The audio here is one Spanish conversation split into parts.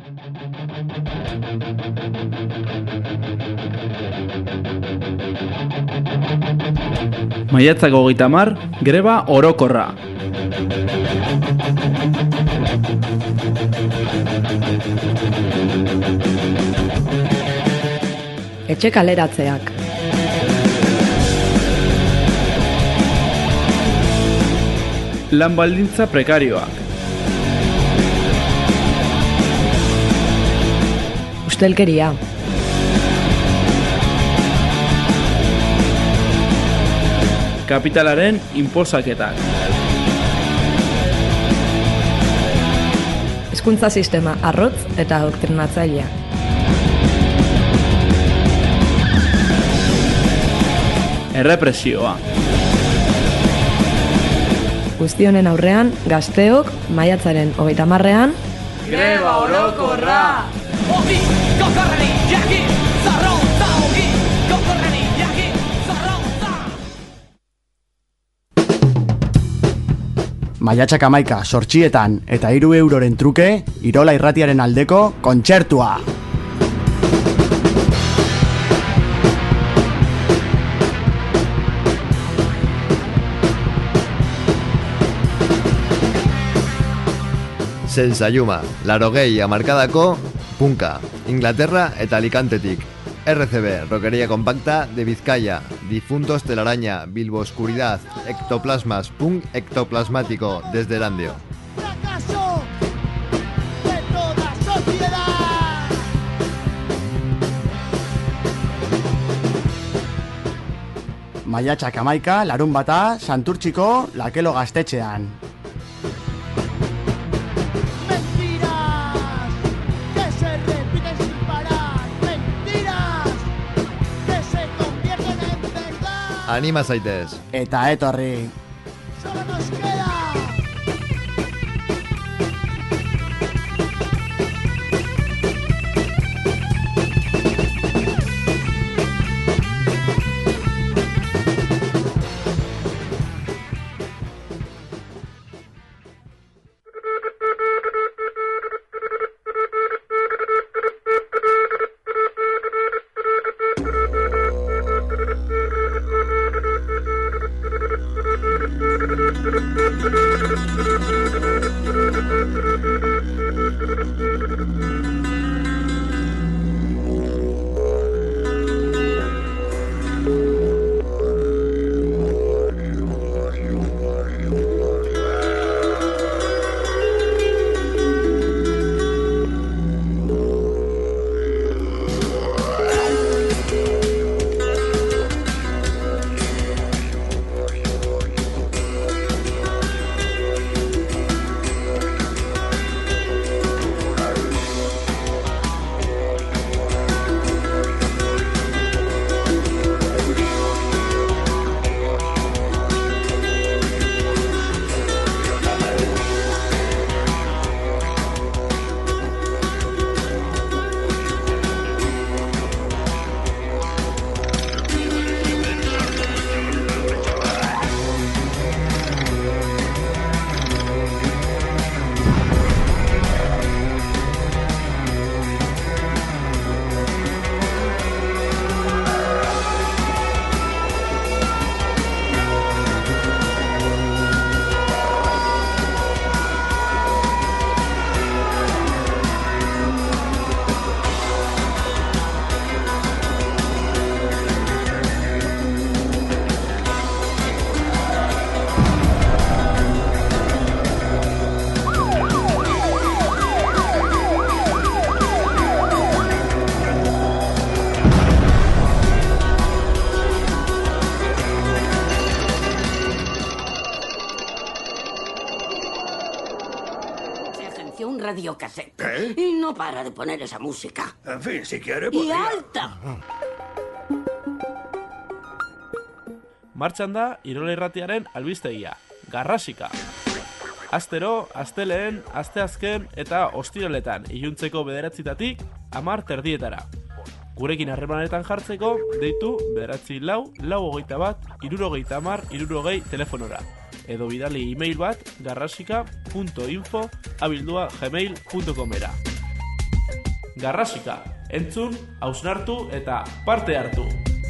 Maiatzak 30, greba orokorra. Etxe kaleratzeak. Lan baldintza prekarioak. Ustelkeria. Kapitalaren inposaketak. Hezkuntza sistema arrotz eta doktrinatzailea. Errepresioa. Guztionen aurrean, gazteok, maiatzaren 30ean, greba orokorra! Ogi, gozorreni, jaki, zarrontza, ogi, gozorreni, jaki, zarrontza! Maiatzak 11 zortzietan eta 3 euroren truke, Irola Irratiaren aldeko kontzertua! Sensayuma, 80 hamarkadako punka, Inglaterra eta Alicantetik. RCB, rockería compacta de Vizcaya, Difuntos Telaraña, Bilbo Oscuridad, Ectoplasmas, punk ectoplasmático desde Erandio. ¡Fracaso de toda sociedad! Maiatzak 11, larunbata, Santurtziko Lakelo gaztetxean. Anima zaitez. Eta etorri. ¡Solo nos queda! radiocassette. ¿Qué? Y no para de poner esa música. En fin, si quiere, ¡Y podría... alta! Martxan da Irola Irratiaren albistegia, Garrasika. Astero, asteleen, asteazken eta ostiraletan iluntzeko 9:00 10:30. Gurekin harremanetan jartzeko, deitu 944-421-630 telefonora. Edo bidali e-mail bat garrasika.info@gmail.comera. Garrasika, entzun, hausnartu eta parte hartu.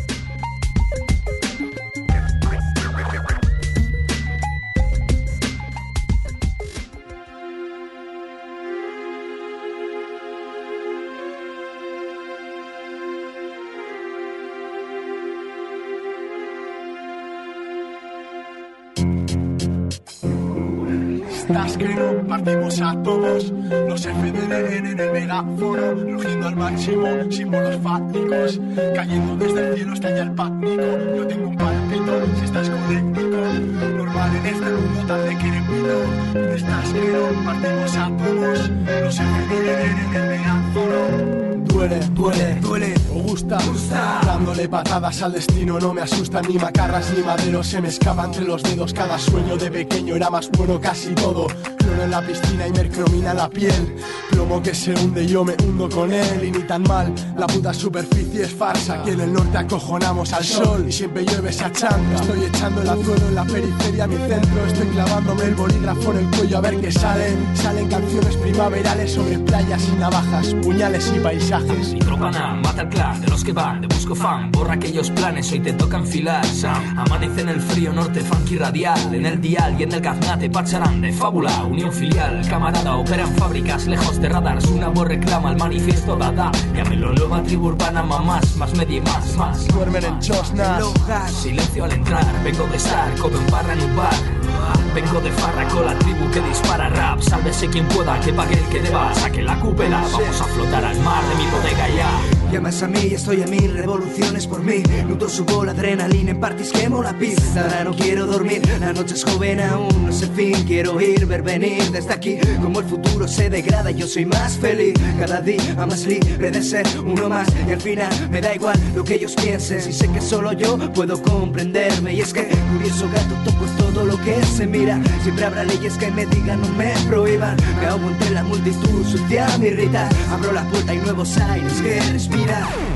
Estás que no partimos átomos, los FDN en el megáfono, rugiendo al máximo, símbolos fácticos, cayendo desde el cielo hasta allá el pánico. Yo tengo un palpito, si estás coléctico, normal en este mundo tan de queremito. Estás que no partimos átomos, los FDN en el megáfono. Duele, duele, duele, o gusta, dándole patadas al destino. No me asustan ni macarras ni maderos, se me escapa entre los dedos. Cada sueño de pequeño era más bueno, casi todo. Cloro en la piscina y mercromina la piel, plomo que se hunde, yo me hundo con él. Y ni tan mal, la puta superficie es farsa. Aquí en el norte acojonamos al sol y siempre llueve esa changa. Estoy echando el azuelo en la periferia, mi centro. Estoy clavándome el bolígrafo en el cuello a ver qué salen. Salen canciones primaverales sobre playas y navajas, puñales y paisajes. Nitrópana, mata el clan de los que van de busco fan, borra aquellos planes, hoy te toca enfilar. Amanece en el frío norte, funky radial, en el dial y en el gaznate parcharán de fábula. Unión filial, camarada, operan fábricas lejos de radars, una voz reclama el manifiesto dada. Llámelo nueva tribu urbana, más media y más. Duermen en chosnas, silencio al entrar, vengo de estar, como en barra en un bar. Vengo de farra con la tribu que dispara rap. Sálvese quien pueda, que pague el que deba. Saque la cúpula, vamos a flotar al mar de mi bodega ya. Llamas a mí, estoy a 1000 revoluciones por mí. Nudo subo la adrenalina, en parties quemo la pista. Ahora no quiero dormir, la noche es joven aún, no sé fin. Quiero ir, ver venir desde aquí. Como el futuro se degrada, yo soy más feliz. Cada día más libre de ser uno más. Y al final me da igual lo que ellos piensen. Si sé que solo yo puedo comprenderme. Y es que curioso gato, toco todo lo que se mira. Siempre habrá leyes que me digan, no me prohíban. Me ahogo entre la multitud, sucia me irrita. Abro la puerta y nuevos aires que respiran.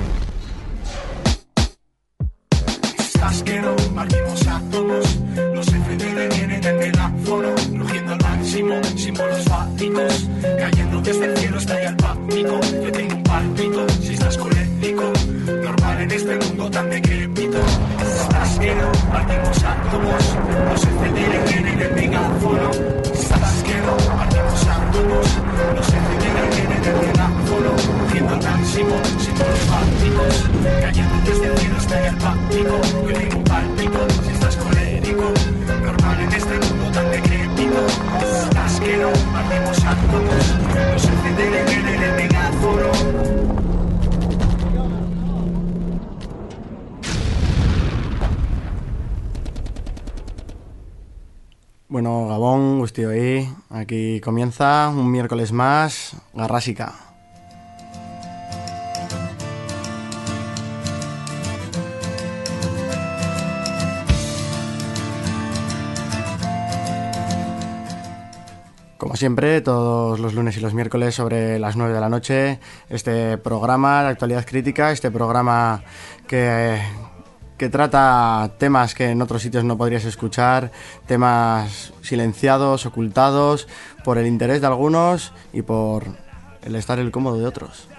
Estás que no partimos átomos, los FDN vienen del megáfono, rugiendo al máximo, símbolos fácticos, cayendo desde el cielo hasta allá el pánico. Yo tengo un palpito, si estás colérico, normal en este mundo tan decrépito. Estás que no partimos átomos, los FDN vienen del megáfono. Estás que no partimos átomos, los FDN vienen del megáfono, rugiendo al máximo, símbolos fácticos, cayendo desde el cielo hasta allá el pánico. Yo tengo un palpito, si estás colérico, normal en este mundo tan decrépito. Estás que no partimos átomos, los FDN vienen del megáfono. Bueno, Gabón, guztioi, aquí comienza un miércoles más, Garrasika. Como siempre, todos los lunes y los miércoles sobre las 9 de la noche, este programa, la actualidad crítica, este programa que trata temas que en otros sitios no podrías escuchar, temas silenciados, ocultados, por el interés de algunos y por el estar el cómodo de otros.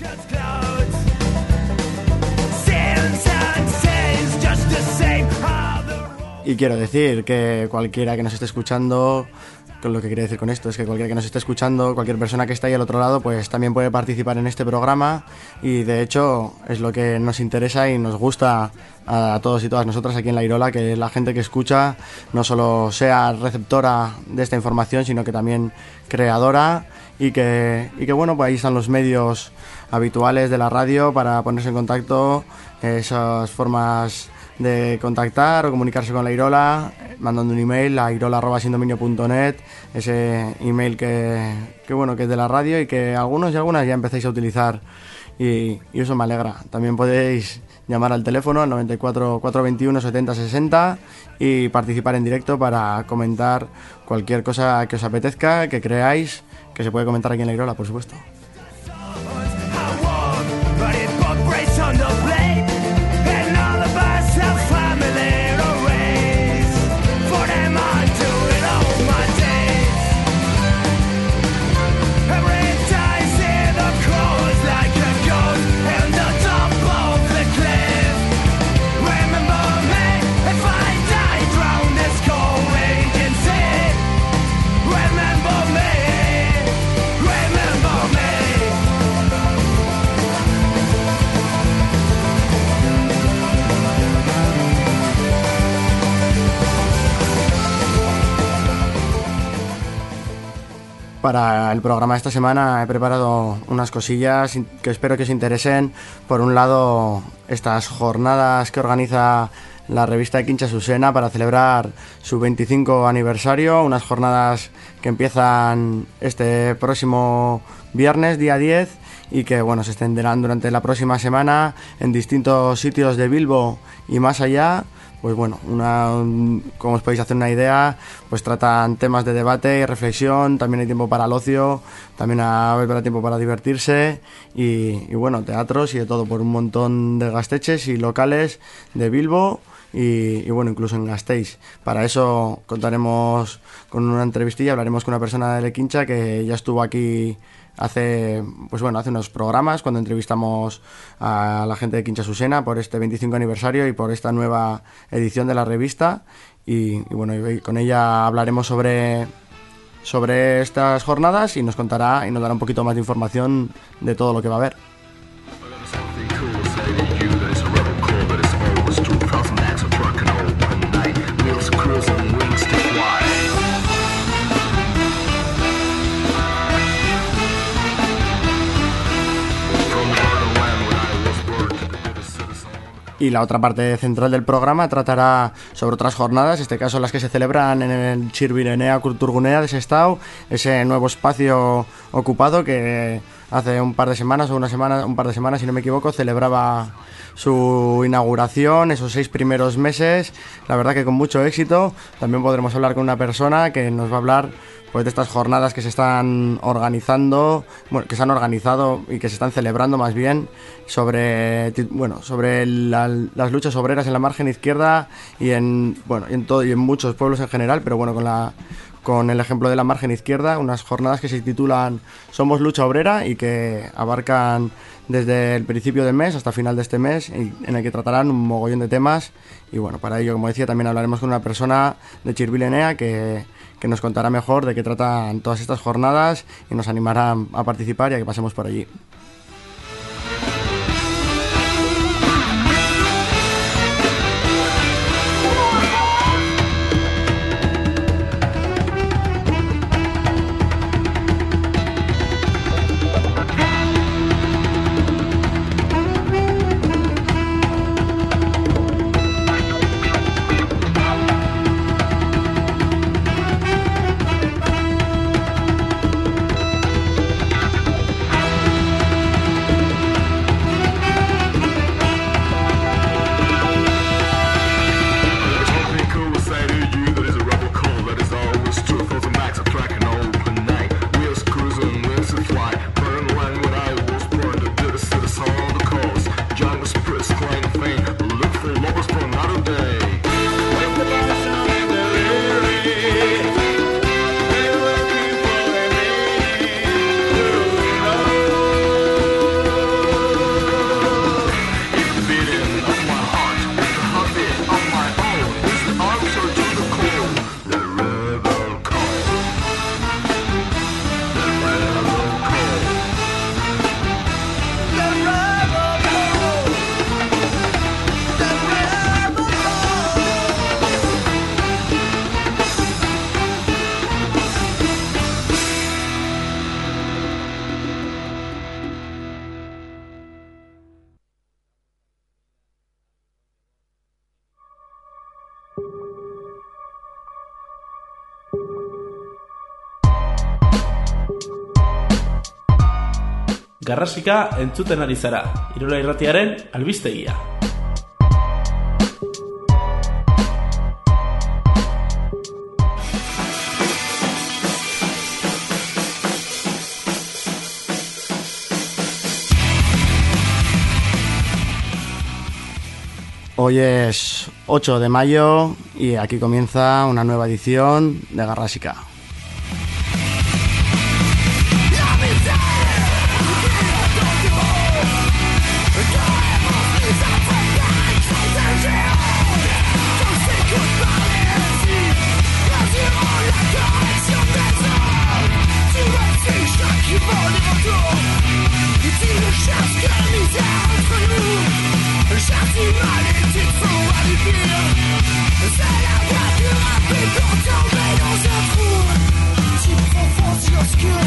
Y quiero decir que cualquiera que nos esté escuchando, lo que quería decir con esto es que cualquiera que nos esté escuchando, cualquier persona que esté ahí al otro lado, pues también puede participar en este programa y de hecho es lo que nos interesa y nos gusta a todos y todas nosotras aquí en La Irola, que la gente que escucha no solo sea receptora de esta información, sino que también creadora y que bueno, pues ahí están los medios habituales de la radio para ponerse en contacto, esas formas de contactar o comunicarse con La Irola, mandando un email a irola@sindominio.net, ese email que bueno, que es de la radio y que algunos y algunas ya empezáis a utilizar y eso me alegra. También podéis llamar al teléfono al 94 421 70 60 y participar en directo para comentar cualquier cosa que os apetezca, que creáis que se puede comentar aquí en La Irola, por supuesto. Para el programa de esta semana he preparado unas cosillas que espero que os interesen. Por un lado, estas jornadas que organiza la revista de Quincha Susena para celebrar su 25 aniversario, unas jornadas que empiezan este próximo viernes, día 10, y que bueno, se extenderán durante la próxima semana en distintos sitios de Bilbo y más allá. Pues bueno, como os podéis hacer una idea, pues tratan temas de debate y reflexión, también hay tiempo para el ocio, también habrá tiempo para divertirse y bueno, teatros y de todo por un montón de gasteches y locales de Bilbo y bueno, incluso en Gasteiz. Para eso contaremos con una entrevistilla, hablaremos con una persona de Lequincha que ya estuvo aquí hace unos programas cuando entrevistamos a la gente de Quincha Susena por este 25 aniversario y por esta nueva edición de la revista y bueno, y con ella hablaremos sobre estas jornadas y nos contará y nos dará un poquito más de información de todo lo que va a haber. Y la otra parte central del programa tratará sobre otras jornadas, en este caso las que se celebran en el Chirbirenea Kulturgunea de Sestao, ese nuevo espacio ocupado que hace un par de semanas si no me equivoco, celebraba su inauguración, esos 6 primeros meses, la verdad que con mucho éxito. También podremos hablar con una persona que nos va a hablar pues de estas jornadas que se están organizando, bueno, que se han organizado y que se están celebrando más bien sobre las luchas obreras en la margen izquierda y en muchos pueblos en general, pero bueno, con el ejemplo de la margen izquierda, unas jornadas que se titulan Somos Lucha Obrera y que abarcan desde el principio del mes hasta final de este mes, en el que tratarán un mogollón de temas. Y bueno, para ello, como decía, también hablaremos con una persona de Chirbirenea que nos contará mejor de qué tratan todas estas jornadas y nos animará a participar y a que pasemos por allí. Garrasika entzuten ari zara, Irola Irratiaren albistegia. Hoy es 8 de mayo y aquí comienza una nueva edición de Garrasika. Obscure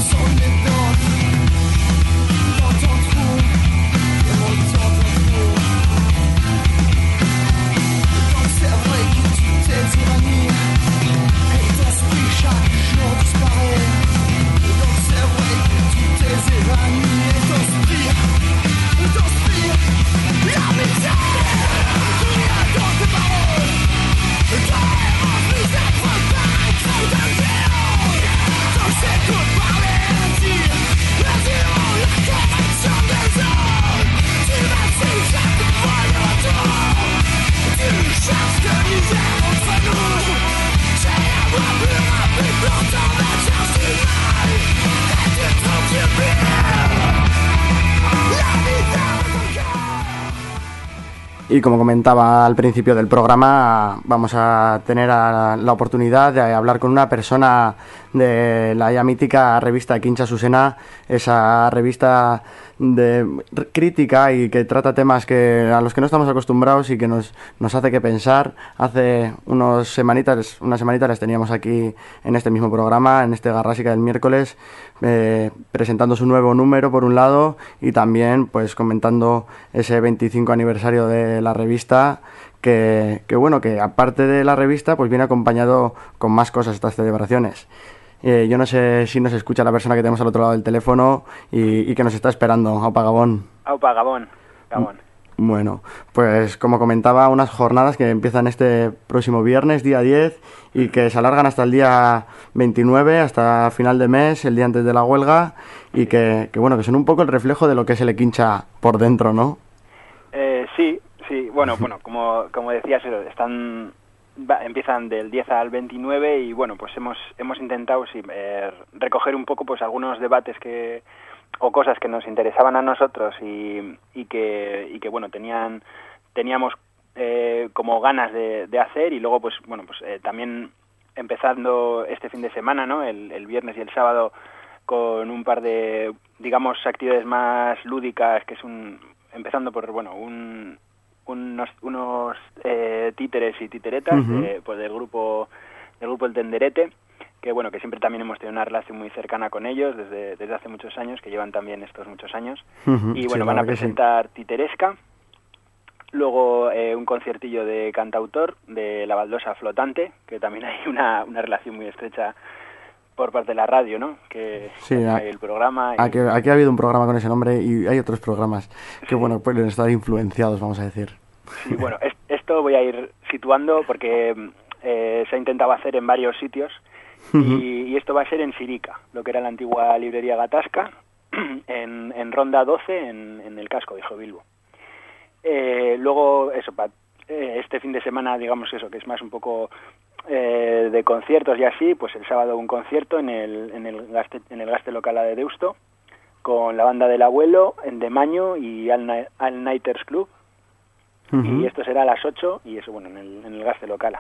Y como comentaba al principio del programa, vamos a tener la oportunidad de hablar con una persona de la ya mítica revista Quincha Susena, esa revista de crítica y que trata temas a los que no estamos acostumbrados y que nos hace que pensar. Hace unas semanitas les teníamos aquí en este mismo programa, en este Garrásica del miércoles, presentando su nuevo número por un lado y también pues comentando ese 25 aniversario de la revista que aparte de la revista pues viene acompañado con más cosas estas celebraciones. Yo no sé si nos escucha la persona que tenemos al otro lado del teléfono y que nos está esperando. Aupa Gabón. Aupa Gabón. Bueno, pues como comentaba, unas jornadas que empiezan este próximo viernes, día 10, y que se alargan hasta el día 29, hasta final de mes, el día antes de la huelga, y que son un poco el reflejo de lo que es el Quincha por dentro, ¿no? Sí, bueno, como decías, empiezan del 10 al 29 y bueno, pues hemos intentado recoger un poco pues algunos debates o cosas que nos interesaban a nosotros y que bueno, teníamos como ganas de hacer, y luego pues también empezando este fin de semana, ¿no? El viernes y el sábado con un par de, digamos, actividades más lúdicas, que es empezando por unos títeres y titeretas del grupo El Tenderete, que bueno, que siempre también hemos tenido una relación muy cercana con ellos desde hace muchos años, que llevan también estos muchos años, y bueno, van a presentar Titeresca, luego un conciertillo de cantautor de La Baldosa Flotante, que también hay una relación muy estrecha por parte de la radio, ¿no? Que sí, hay el programa. Aquí ha habido un programa con ese nombre y hay otros programas que, bueno, pueden estar influenciados, vamos a decir. Sí, bueno, esto voy a ir situando porque se ha intentado hacer en varios sitios y esto va a ser en Sirica, lo que era la antigua librería Gatasca, en Ronda 12, en el casco de Bilbo. Luego, este fin de semana, digamos eso, que es más un poco de conciertos y así, pues el sábado un concierto en el Gaste Local de Deusto, con la banda del Abuelo, en Demaño y All Nighters Club, y esto será a las 8, y eso, bueno, en el Gaste Local.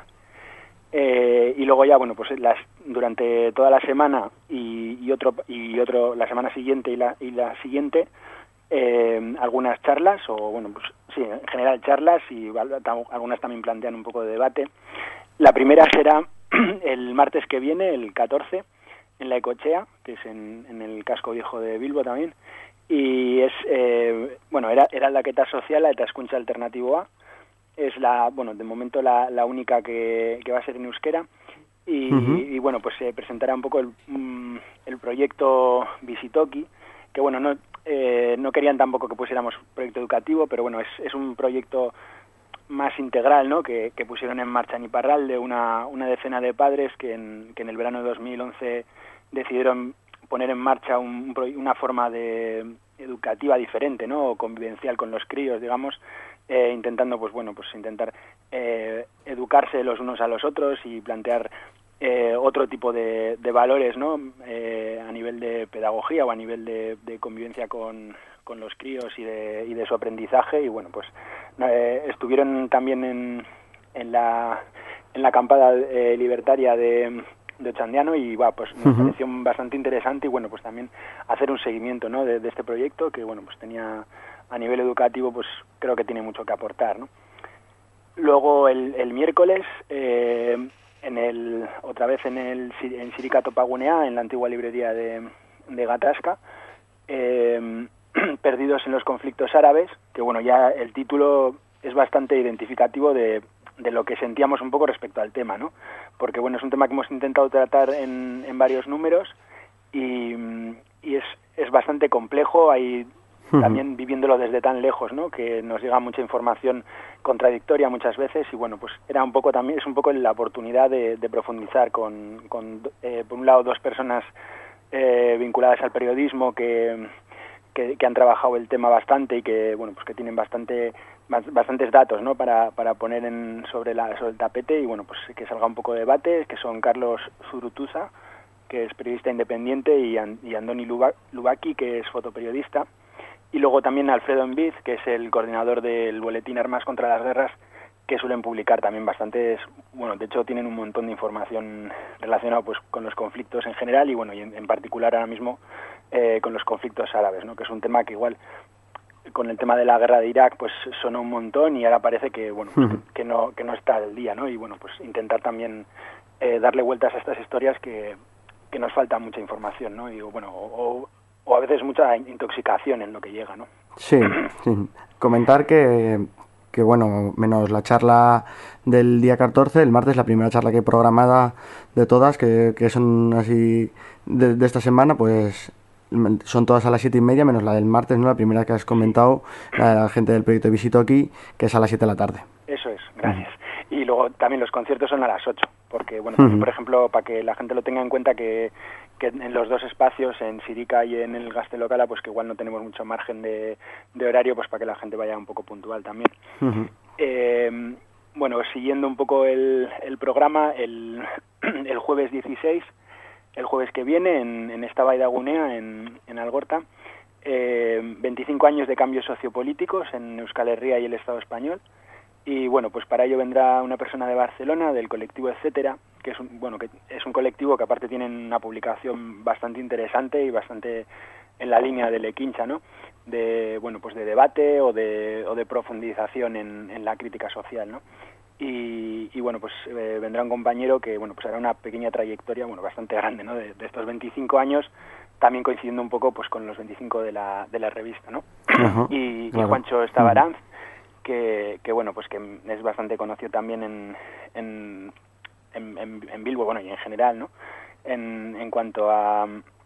Y luego ya, bueno, pues durante toda la semana y otro la semana siguiente y la siguiente, algunas charlas, o bueno, pues sí, en general charlas, y algunas también plantean un poco de debate. La primera será el martes que viene, el 14, en la Ecochea, que es en el casco viejo de Bilbo también, y es, era la Queta Social, la Etaskuntza Alternativo A, es de momento la única que va a ser en euskera, y bueno, pues se presentará un poco el proyecto Bizitoki, que bueno, no querían tampoco que pusiéramos proyecto educativo, pero bueno, es un proyecto más integral, ¿no? Que pusieron en marcha en Iparralde una decena de padres que en el verano de 2011 decidieron poner en marcha una forma educativa diferente, ¿no? O convivencial con los críos, digamos, intentando intentar educarse los unos a los otros y plantear otro tipo de valores, ¿no? A nivel de pedagogía o a nivel de convivencia con los críos y de su aprendizaje. Y bueno, pues estuvieron también en la acampada libertaria de Ochandiano, y pues nos pareció bastante interesante, y bueno, pues también hacer un seguimiento, ¿no? de este proyecto, que bueno, pues tenía a nivel educativo, pues creo que tiene mucho que aportar, ¿no? Luego el miércoles otra vez en Sirica Topagunea, en la antigua librería de de Gatasca, Perdidos en los conflictos árabes, que bueno, ya el título es bastante identificativo de lo que sentíamos un poco respecto al tema, ¿no? Porque bueno, es un tema que hemos intentado tratar en varios números y es bastante complejo, hay también viviéndolo desde tan lejos, ¿no? Que nos llega mucha información contradictoria muchas veces y bueno, pues era un poco también, es un poco la oportunidad de profundizar con por un lado, dos personas vinculadas al periodismo que han trabajado el tema bastante y que bueno, pues que tienen bastantes datos, ¿no? para poner sobre el tapete y bueno, pues que salga un poco de debate, que son Carlos Zurutuza, que es periodista independiente, y Andoni Lubaki, que es fotoperiodista, y luego también Alfredo Enviz, que es el coordinador del boletín Armas contra las Guerras, que suelen publicar también bastantes, bueno, de hecho tienen un montón de información relacionada pues con los conflictos en general y bueno, y en particular ahora mismo con los conflictos árabes, ¿no? Que es un tema que igual con el tema de la guerra de Irak pues sonó un montón y ahora parece que bueno, pues, que no está al día, ¿no? Y bueno, pues intentar también darle vueltas a estas historias que nos falta mucha información, ¿no? Y digo, bueno, o a veces mucha intoxicación en lo que llega, ¿no? Sí, sí. Comentar que bueno, menos la charla del día 14, el martes, la primera charla que hay programada de todas, que son así de esta semana, pues son todas a las 7:30, menos la del martes, ¿no? La primera que has comentado, la gente del proyecto Visito Aquí, que es a las 7 de la tarde. Eso es, gracias. Y luego también los conciertos son a las 8, porque, bueno, por ejemplo, para que la gente lo tenga en cuenta que en los dos espacios, en Sirica y en el Gaztelokala, pues que igual no tenemos mucho margen de horario, pues para que la gente vaya un poco puntual también. Bueno, siguiendo un poco el programa, el jueves 16, el jueves que viene, en esta Baida Gunea, en Algorta, 25 años de cambios sociopolíticos en Euskal Herria y el Estado español. Y bueno, pues para ello vendrá una persona de Barcelona, del colectivo Etcétera, que es un colectivo que aparte tienen una publicación bastante interesante y bastante en la línea del Equincha, ¿no? De bueno, pues de debate o de profundización en la crítica social, ¿no? Y bueno, pues vendrá un compañero que bueno, pues hará una pequeña trayectoria, bueno, bastante grande, ¿no? De estos 25 años, también coincidiendo un poco pues con los 25 de la revista, ¿no? Y Juancho Estabaranz, que bueno, pues que es bastante conocido también en Bilbo, bueno, y en general, ¿no? En cuanto a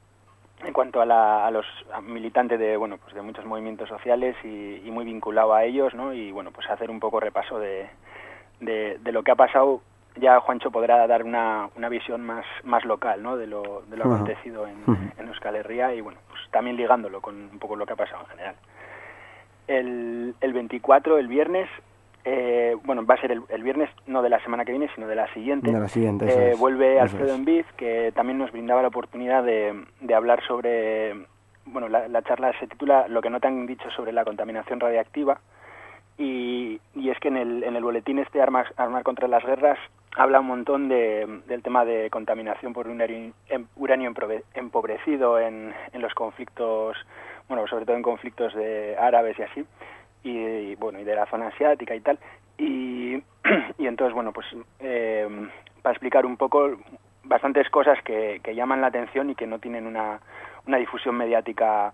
los militantes de bueno, pues de muchos movimientos sociales y muy vinculado a ellos, ¿no? Y bueno, pues hacer un poco repaso de lo que ha pasado. Ya Juancho podrá dar una visión más local, ¿no? De lo acontecido en Euskal Herria y bueno, pues también ligándolo con un poco lo que ha pasado en general. El 24, el viernes, bueno, va a ser el viernes no de la semana que viene, sino de la siguiente. De la siguiente, vuelve Alfredo Enviz, que también nos brindaba la oportunidad de hablar sobre, bueno, la charla se titula Lo que no te han dicho sobre la contaminación radiactiva, y es que en el boletín Armas contra las Guerras habla un montón del tema de contaminación por uranio empobrecido en los conflictos, bueno, sobre todo en conflictos de árabes y así, y bueno, y de la zona asiática y tal, y entonces, bueno, pues para explicar un poco bastantes cosas que llaman la atención y que no tienen una difusión mediática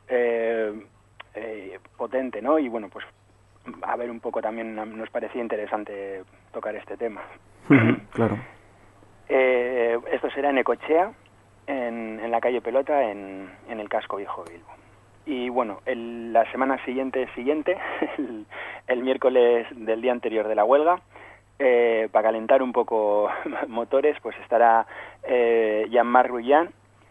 potente, ¿no? Y bueno, pues a ver un poco también nos parecía interesante tocar este tema. Claro. Esto será en Ecochea, en la calle Pelota, en el casco viejo de Bilbo. Y bueno, la semana siguiente, el miércoles del día anterior de la huelga, para calentar un poco motores, pues estará Jean-Marc Rullan,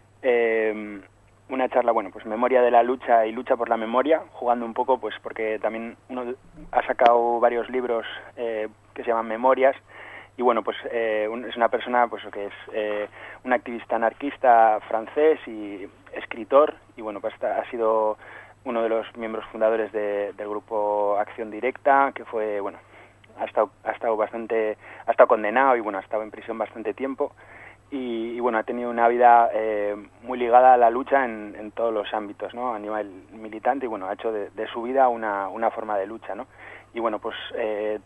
una charla, bueno, pues memoria de la lucha y lucha por la memoria, jugando un poco, pues porque también uno ha sacado varios libros que se llaman Memorias, y bueno, pues es una persona pues que es un activista anarquista francés y escritor, y bueno, pues ha sido uno de los miembros fundadores del grupo Acción Directa, que fue, bueno, ha estado condenado y bueno, ha estado en prisión bastante tiempo, y bueno, ha tenido una vida muy ligada a la lucha en todos los ámbitos, ¿no? A nivel militante, y bueno, ha hecho de su vida una forma de lucha, ¿no? Y bueno, pues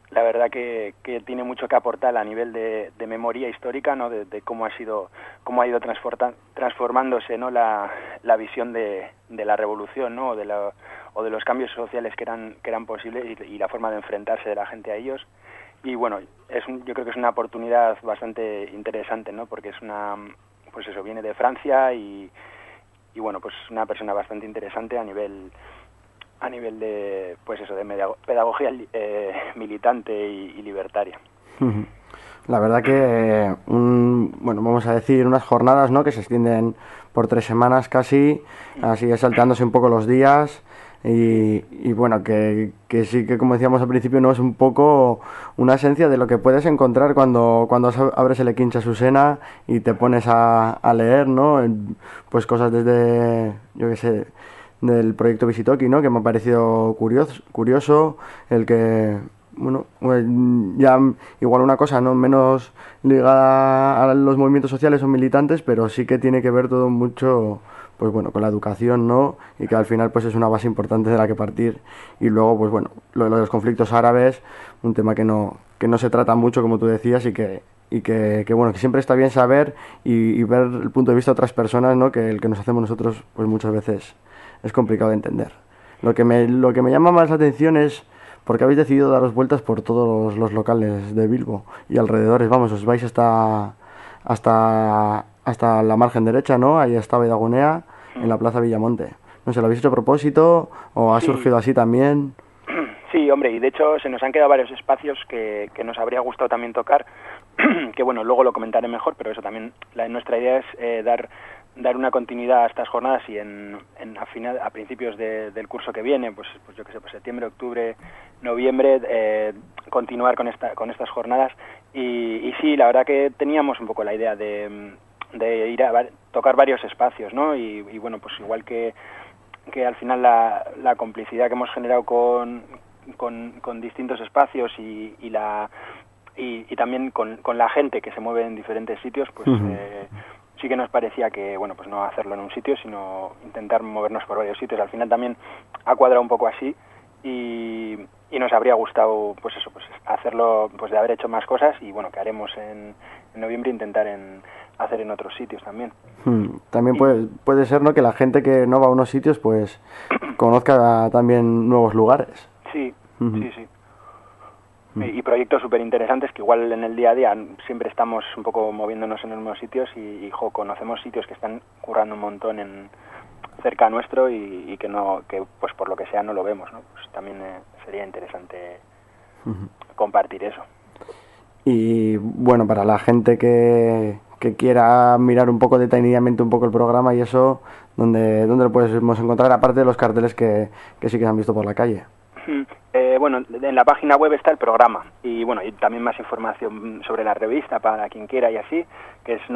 la verdad que tiene mucho que aportar a nivel de memoria histórica, ¿no? De cómo ha ido transformándose, ¿no? La visión de la revolución, ¿no? O de los cambios sociales que eran posibles y la forma de enfrentarse de la gente a ellos. Y bueno, yo creo que es una oportunidad bastante interesante, ¿no? Porque pues eso, viene de Francia y bueno, pues una persona bastante interesante a nivel de, pues eso, de pedagogía militante y libertaria. La verdad que, bueno, vamos a decir, unas jornadas, ¿no? Que se extienden por 3 semanas casi, así saltándose un poco los días. Y bueno, que sí que, como decíamos al principio, no es un poco una esencia de lo que puedes encontrar cuando abres el Ekin Chasusena y te pones a leer, ¿no? Pues cosas desde, yo qué sé, del proyecto Visitoki, ¿no? Que me ha parecido curioso el que, bueno, ya igual una cosa, ¿no? Menos ligada a los movimientos sociales o militantes, pero sí que tiene que ver todo mucho, pues bueno, con la educación, ¿no? Y que al final pues es una base importante de la que partir. Y luego, pues bueno, lo de los conflictos árabes, un tema que no se trata mucho, como tú decías, y que bueno, que siempre está bien saber y ver el punto de vista de otras personas, ¿no? Que el que nos hacemos nosotros, pues muchas veces es complicado de entender. Lo que me llama más la atención es porque habéis decidido daros vueltas por todos los locales de Bilbo y alrededores. Vamos, os vais hasta la margen derecha, ¿no? Ahí está Bedagunea, en la Plaza Villamonte. No sé, ¿lo habéis hecho a propósito o ha surgido así también? Sí, hombre, y de hecho se nos han quedado varios espacios que nos habría gustado también tocar, que bueno, luego lo comentaré mejor, pero eso también, nuestra idea es dar una continuidad a estas jornadas y a principios del curso que viene, pues yo qué sé, pues septiembre, octubre, noviembre, continuar con estas jornadas y sí, la verdad que teníamos un poco la idea de ir a tocar varios espacios, ¿no? Y bueno, pues igual que al final la complicidad que hemos generado con distintos espacios y también con la gente que se mueve en diferentes sitios, pues sí que nos parecía que, bueno, pues no hacerlo en un sitio, sino intentar movernos por varios sitios. Al final también ha cuadrado un poco así y nos habría gustado, pues eso, pues hacerlo, pues de haber hecho más cosas y bueno, que haremos en noviembre, intentar hacer en otros sitios también. También puede ser, ¿no? Que la gente que no va a unos sitios, pues conozca también nuevos lugares. Sí, sí. Y proyectos súper interesantes que igual en el día a día siempre estamos un poco moviéndonos en los mismos sitios y conocemos sitios que están currando un montón cerca nuestro y que pues por lo que sea no lo vemos, ¿no? Pues también sería interesante compartir eso. Y bueno, para la gente que quiera mirar un poco detenidamente un poco el programa y eso, ¿dónde lo podemos encontrar? Aparte de los carteles que sí que se han visto por la calle. Bueno, en la página web está el programa y bueno, y también más información sobre la revista para quien quiera y así, que es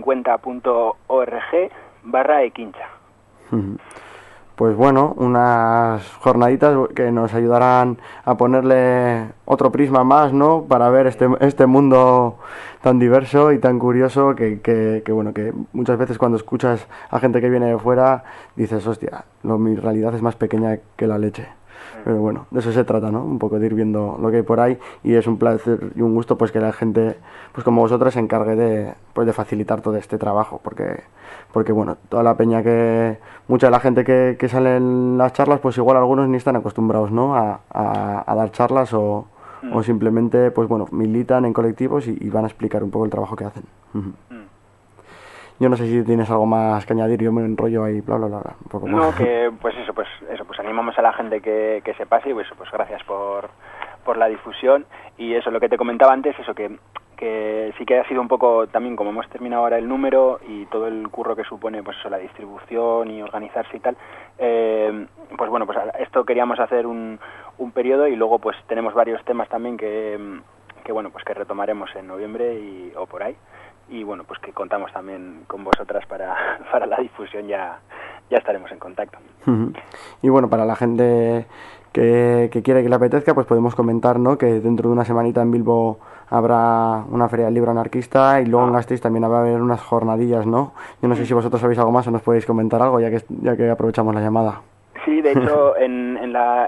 nodo50.org/ekincha. Pues bueno, unas jornaditas que nos ayudarán a ponerle otro prisma más, ¿no? Para ver este mundo tan diverso y tan curioso que bueno, que muchas veces cuando escuchas a gente que viene de fuera dices, hostia, mi realidad es más pequeña que la leche. Pero bueno, de eso se trata, ¿no? Un poco de ir viendo lo que hay por ahí y es un placer y un gusto pues que la gente, pues como vosotras, se encargue de facilitar todo este trabajo, porque bueno, toda la peña mucha de la gente que sale en las charlas, pues igual algunos ni están acostumbrados, ¿no? A dar charlas o simplemente, pues bueno, militan en colectivos y van a explicar un poco el trabajo que hacen. Yo no sé si tienes algo más que añadir, yo me enrollo ahí, bla, bla, bla, un poco más. No, que pues animamos a la gente que se pase y pues gracias por la difusión y eso, lo que te comentaba antes, eso que sí que ha sido un poco también, como hemos terminado ahora el número y todo el curro que supone pues eso, la distribución y organizarse y tal, pues bueno, pues esto queríamos hacer un periodo y luego pues tenemos varios temas también que bueno, pues que retomaremos en noviembre o por ahí. Y bueno, pues que contamos también con vosotras para la difusión, ya estaremos en contacto. Y bueno, para la gente que quiera que le apetezca, pues podemos comentar, ¿no? Que dentro de una semanita en Bilbo habrá una feria del libro anarquista y luego en Gasteiz también va a haber unas jornadillas, ¿no? Yo no sé si vosotros sabéis algo más o nos podéis comentar algo, ya que aprovechamos la llamada. Sí, de hecho, en la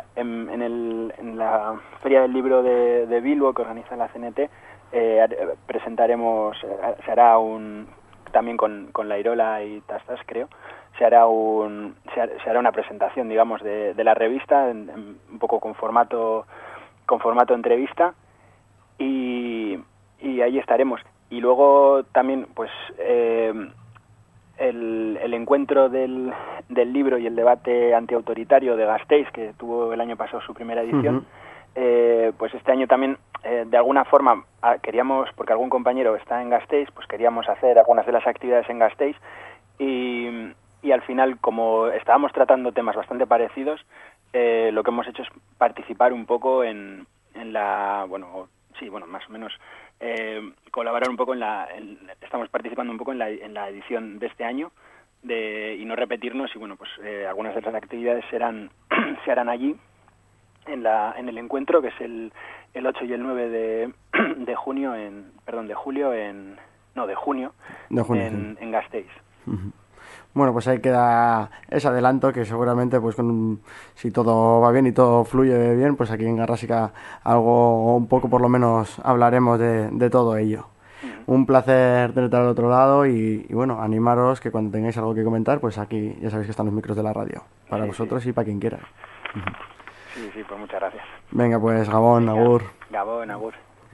Feria del Libro de Bilbo, que organiza la CNT, presentaremos, se hará también con la Irola y Tastas, creo, se hará una presentación, digamos, de la revista, un poco con formato entrevista, y ahí estaremos. Y luego también, pues, el encuentro del libro y el debate antiautoritario de Gasteiz, que tuvo el año pasado su primera edición, pues este año también, de alguna forma, queríamos, porque algún compañero está en Gasteiz, pues queríamos hacer algunas de las actividades en Gasteiz, y al final, como estábamos tratando temas bastante parecidos, lo que hemos hecho es participar un poco en la, más o menos, colaborar un poco estamos participando un poco en la edición de este año, y no repetirnos, y bueno, pues algunas de las actividades se harán allí en el encuentro, que es el 8 y el 9 de junio en en Gasteiz. Bueno, pues ahí queda ese adelanto, que seguramente, pues si todo va bien y todo fluye bien, pues aquí en Garrásica algo, un poco por lo menos, hablaremos de todo ello. Un placer tenerte al otro lado y bueno, animaros que cuando tengáis algo que comentar, pues aquí ya sabéis que están los micros de la radio, para vosotros y para quien quiera. Sí, pues muchas gracias. Venga, pues Gabón, agur. Gabón, agur.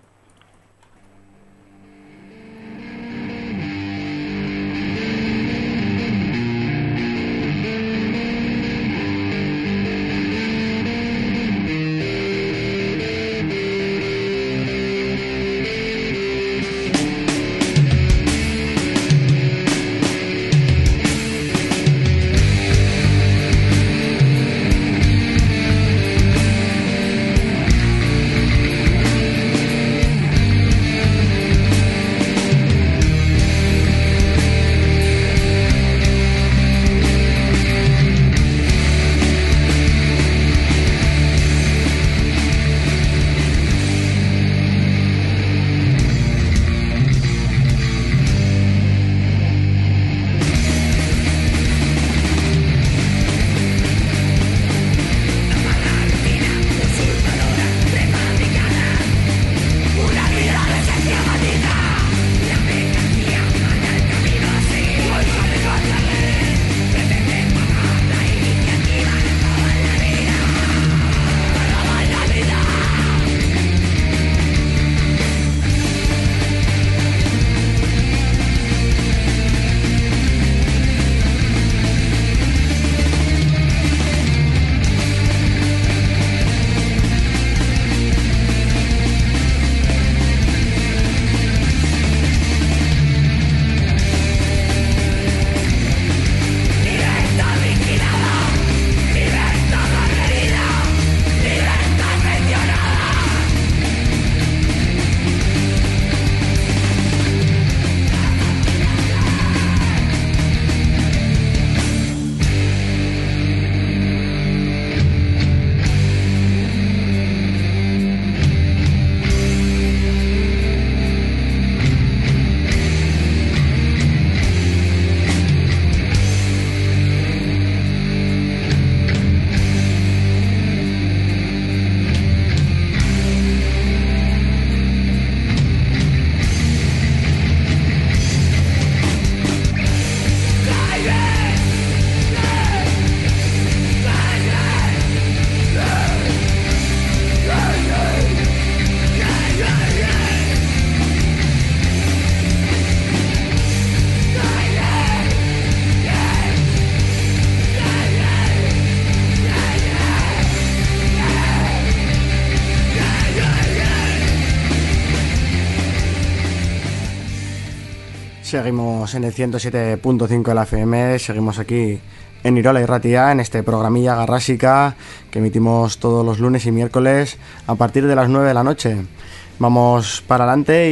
Seguimos en el 107.5 de la FM, seguimos aquí en Irola y Ratia, en este programilla Garrásica que emitimos todos los lunes y miércoles a partir de las 9 de la noche. Vamos para adelante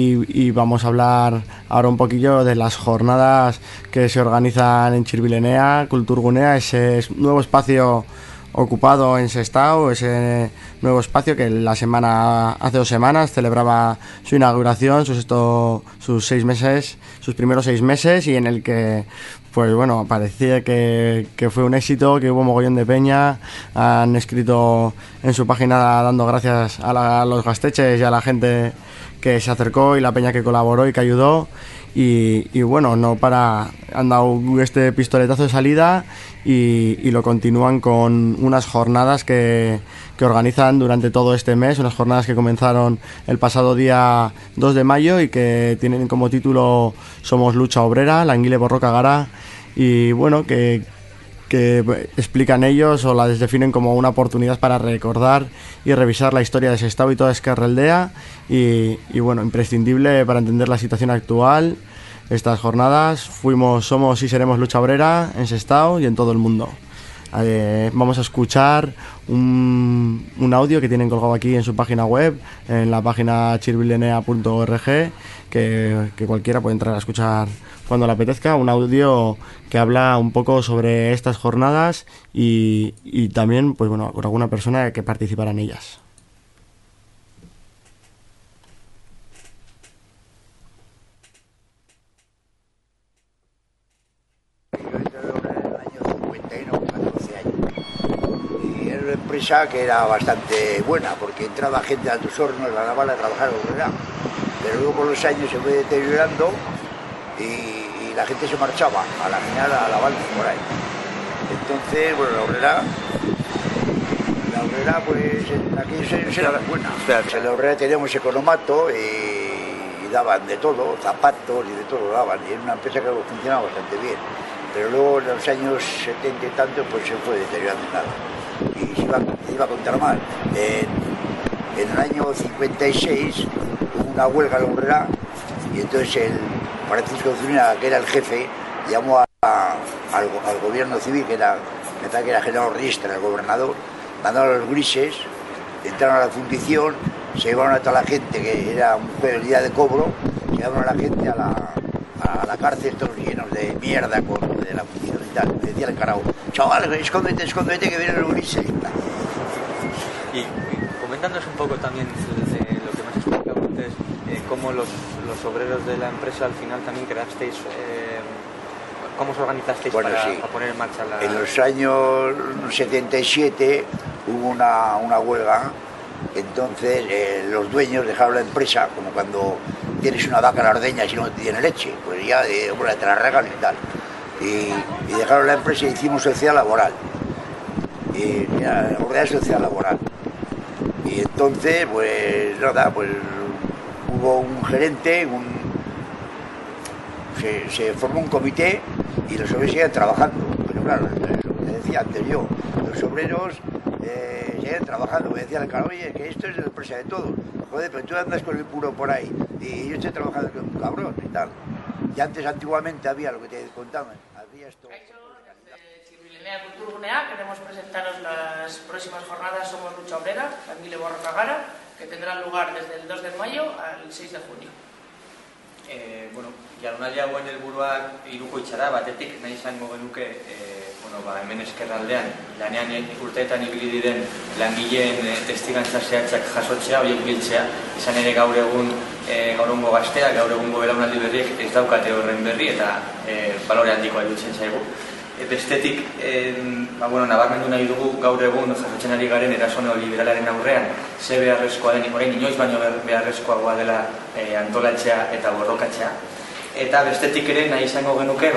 y vamos a hablar ahora un poquillo de las jornadas que se organizan en Chirbilenea, Kulturgunea, ese nuevo espacio ocupado en Sestao, ese nuevo espacio que hace 2 semanas celebraba su inauguración, sus 6 meses, sus primeros 6 meses y en el que, pues bueno, parecía que fue un éxito, que hubo mogollón de peña. Han escrito en su página dando gracias a los gasteches y a la gente que se acercó y la peña que colaboró y que ayudó. Y bueno, han dado este pistoletazo de salida y lo continúan con unas jornadas que organizan durante todo este mes, unas jornadas que comenzaron el pasado día 2 de mayo y que tienen como título Somos Lucha Obrera, Languile Borroka Gara, y bueno, que explican ellos o las definen como una oportunidad para recordar y revisar la historia de Sestao y toda Ezkerraldea y bueno, imprescindible para entender la situación actual. Estas jornadas somos y seremos lucha obrera en Sestao y en todo el mundo. Vamos a escuchar un audio que tienen colgado aquí en su página web, en la página chirbilenea.org, que cualquiera puede entrar a escuchar cuando le apetezca, un audio que habla un poco sobre estas jornadas y también, pues bueno, con alguna persona que participará en ellas. Empresa que era bastante buena porque entraba gente a tus hornos, la naval a trabajar obrera, pero luego con los años se fue deteriorando y la gente se marchaba a la final a la balsa por ahí. Entonces, bueno, la obrera pues en aquellos años era buena. En la obrera teníamos economato y daban de todo, zapatos y de todo daban, y era una empresa que funcionaba bastante bien, pero luego en los años 70 y tanto pues se fue deteriorando nada. Y se iba a contar mal. En el año 56 hubo una huelga en la obrera y entonces el Francisco Zunina, que era el jefe, llamó al gobierno civil, que era general Riestra, el gobernador, mandaron a los grises, entraron a la fundición, se llevaron a toda la gente, que era un juego de día de cobro, se llevaron a la gente a la cárcel, todos llenos de mierda de la fundición y tal. Me decía el encargado, chaval, escóndete que vienen los grises y tal. Y comentándonos un poco también desde lo que me has explicado antes, cómo los obreros de la empresa al final también creasteis, cómo os organizasteis para poner en marcha la... En los años 77 hubo una huelga, entonces los dueños dejaron la empresa, como cuando tienes una vaca en la ordeña y no tiene leche, pues ya te la regan y tal. Y dejaron la empresa y hicimos sociedad laboral. La obrera sociedad laboral. Y entonces, pues nada, pues hubo un gerente, se formó un comité y los obreros siguen trabajando. Pero claro, lo que decía antes yo, los obreros siguen trabajando. Me decía el cara, oye, que esto es la empresa de todos. Joder, pero tú andas con el puro por ahí y yo estoy trabajando con un cabrón y tal. Y antes, antiguamente, había lo que te contaban, había esto. Chirbilenea Kulturgunea, queremos presentaros las próximas jornadas Somos Lucha Obrera, Languile Borroka Gara, que tendrán lugar desde el 2 de mayo al 6 de junio. Bueno, jardunaldi hauen helburuak hiruko itxara, batetik nahi izango genuke hemen Ezkerraldean lanean urteetan ibili diren langileen testigantza zehatzak jasotzea, horiek biltzea, izan ere gaur egungo gazteak, gaur egungo belaunaldi berriek ez daukate horren berri eta balore handikoa iruditzen zaigu. Bestetik, nabarmendu nahi dugu gaur egun jasotzen ari garen eraso neoliberalaren aurrean ze beharrezkoa den, orain inoiz baino beharrezkoagoa dela antolatzea eta borrokatzea. Eta bestetik ere nahi izango genuke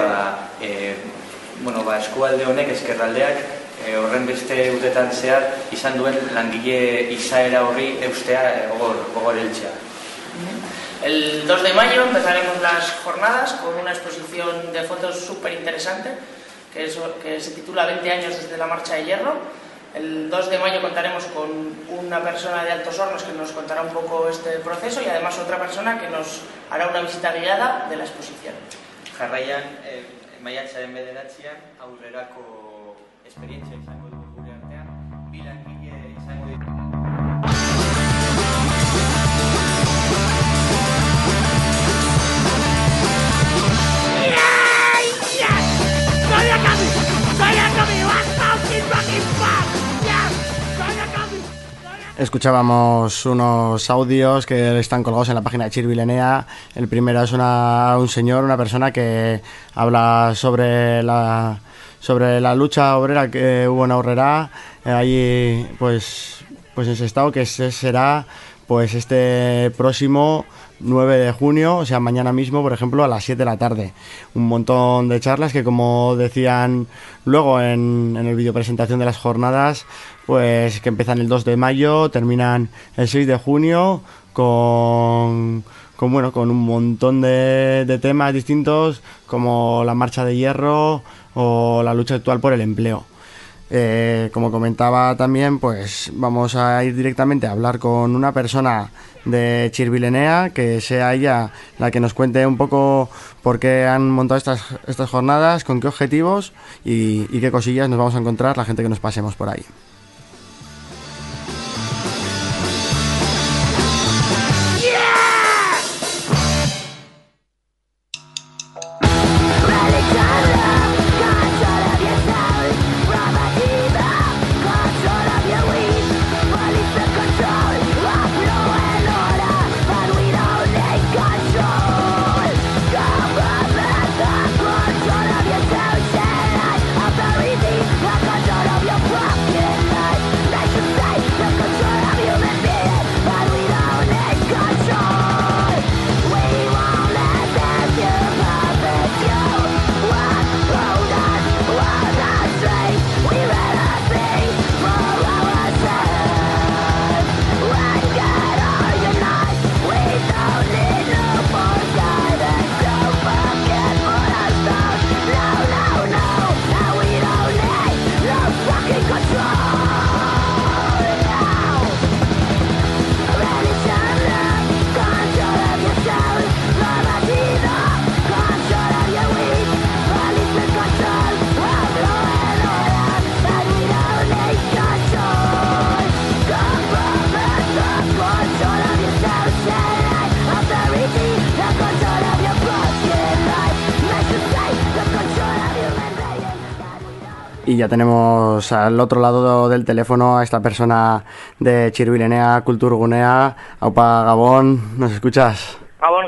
eskualde honek, Ezkerraldeak, horren beste urtetan zehar izan duen langile izaera horri eustea gogor heltzea. El 2 de mayo empezaremos las jornadas con una exposición de fotos súper interesante que se titula 20 años desde la Marcha de Hierro. El 2 de mayo contaremos con una persona de Altos Hornos que nos contará un poco este proceso y además otra persona que nos hará una visita guiada de la exposición. Jarraian, maiatzaren 9an aurrerako esperientzia izango dugu gure artean, bi langile izango ditu. Escuchábamos unos audios que están colgados en la página de Chirvilenea. El primero es un señor, una persona que habla sobre la lucha obrera que hubo en Aurrera, allí pues en Sestao, que será pues este próximo 9 de junio, o sea, mañana mismo, por ejemplo, a las 7 de la tarde. Un montón de charlas que, como decían luego en el vídeo presentación de las jornadas, pues que empiezan el 2 de mayo, terminan el 6 de junio con un montón de temas distintos, como la marcha de hierro o la lucha actual por el empleo. Como comentaba también, pues vamos a ir directamente a hablar con una persona de Chirvilenea, que sea ella la que nos cuente un poco por qué han montado estas jornadas, con qué objetivos y qué cosillas nos vamos a encontrar la gente que nos pasemos por ahí. Y ya tenemos al otro lado del teléfono a esta persona de Chirvilenea, Kulturgunea. Aupa, Gabón, ¿nos escuchas? Gabón.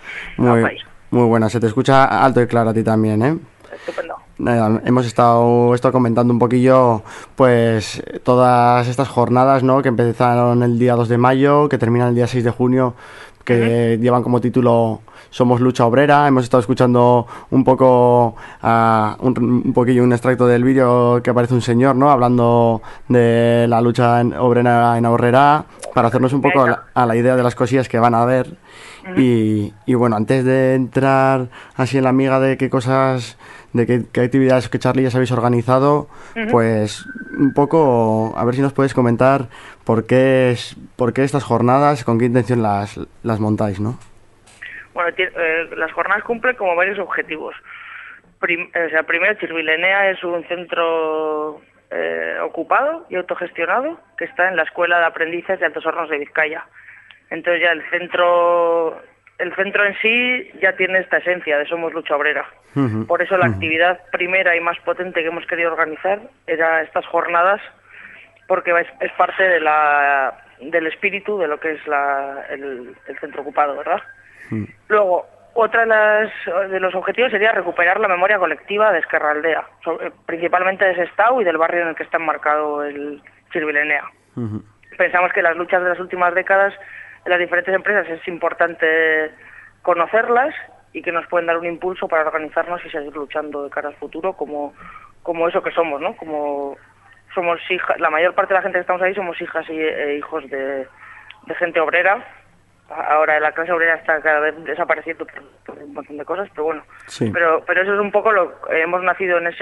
Muy buena, se te escucha alto y claro a ti también, ¿eh? Estupendo. Hemos estado comentando un poquillo pues todas estas jornadas, ¿no?, que empezaron el día 2 de mayo, que terminan el día 6 de junio, que llevan como título Somos Lucha Obrera. Hemos estado escuchando un poco un poquillo un extracto del vídeo que aparece un señor, ¿no?, hablando de la lucha obrera en Aurrera, para hacernos un poco a la idea de las cosillas que van a haber. Y bueno, antes de entrar así en la miga de qué cosas, de qué actividades, qué charlillas habéis organizado, pues un poco a ver si nos puedes comentar por qué estas jornadas, con qué intención las montáis, ¿no? Bueno, las jornadas cumplen como varios objetivos. Primero, Chirvilenea es un centro ocupado y autogestionado que está en la Escuela de Aprendices de Altos Hornos de Vizcaya. Entonces ya el centro en sí ya tiene esta esencia de Somos Lucha Obrera. Por eso la actividad primera y más potente que hemos querido organizar era estas jornadas, porque es parte del espíritu de lo que es el centro ocupado, ¿verdad? Luego, otra de los objetivos sería recuperar la memoria colectiva de Ezkerraldea, principalmente de Sestao y del barrio en el que está enmarcado el Chirvilenea. Pensamos que las luchas de las últimas décadas en las diferentes empresas es importante conocerlas y que nos pueden dar un impulso para organizarnos y seguir luchando de cara al futuro como eso que somos, ¿no? Como somos hijas, la mayor parte de la gente que estamos ahí somos hijas e hijos de gente obrera. Ahora la clase obrera está cada vez desapareciendo por un montón de cosas, pero bueno, sí. Pero eso es un poco hemos nacido en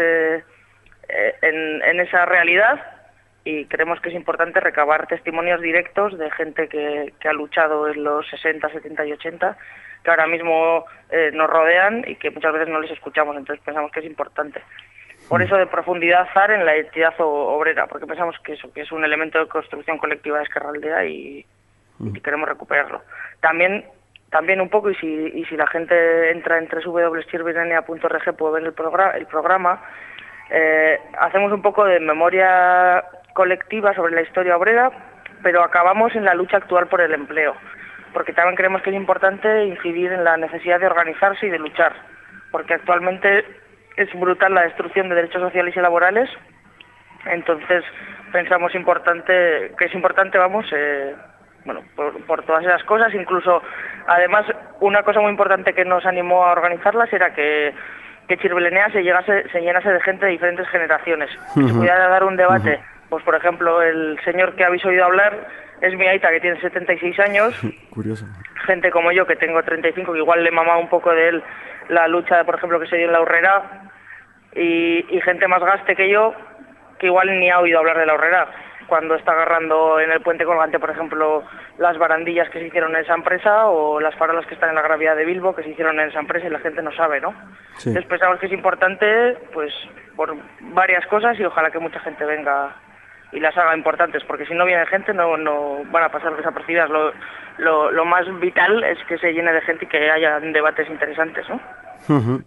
esa realidad, y creemos que es importante recabar testimonios directos de gente que ha luchado en los 60, 70 y 80, que ahora mismo nos rodean y que muchas veces no les escuchamos, entonces pensamos que es importante. Por eso de profundizar en la identidad obrera, porque pensamos que es un elemento de construcción colectiva de Ezkerraldea y queremos recuperarlo. También un poco, y si la gente entra en www.chirvilenea.org puede ver el programa, hacemos un poco de memoria colectiva sobre la historia obrera, pero acabamos en la lucha actual por el empleo, porque también creemos que es importante incidir en la necesidad de organizarse y de luchar, porque actualmente es brutal la destrucción de derechos sociales y laborales. Entonces pensamos que es importante, por todas esas cosas. Incluso, además, una cosa muy importante que nos animó a organizarlas era que Chirbelenea se llenase de gente de diferentes generaciones. Se pudiera dar un debate. Pues, por ejemplo, el señor que habéis oído hablar es mi aita, que tiene 76 años. Curioso. Gente como yo, que tengo 35, que igual le mamaba un poco de él la lucha, por ejemplo, que se dio en la Aurrera. Y gente más gaste que yo, que igual ni ha oído hablar de la Aurrera, cuando está agarrando en el puente colgante, por ejemplo, las barandillas que se hicieron en esa empresa o las farolas que están en la Gravia de Bilbo que se hicieron en esa empresa y la gente no sabe, ¿no? Sí. Entonces pensamos que es importante, pues, por varias cosas y ojalá que mucha gente venga y las haga importantes, porque si no viene gente no van a pasar desapercibidas. Lo más vital es que se llene de gente y que haya debates interesantes, ¿no?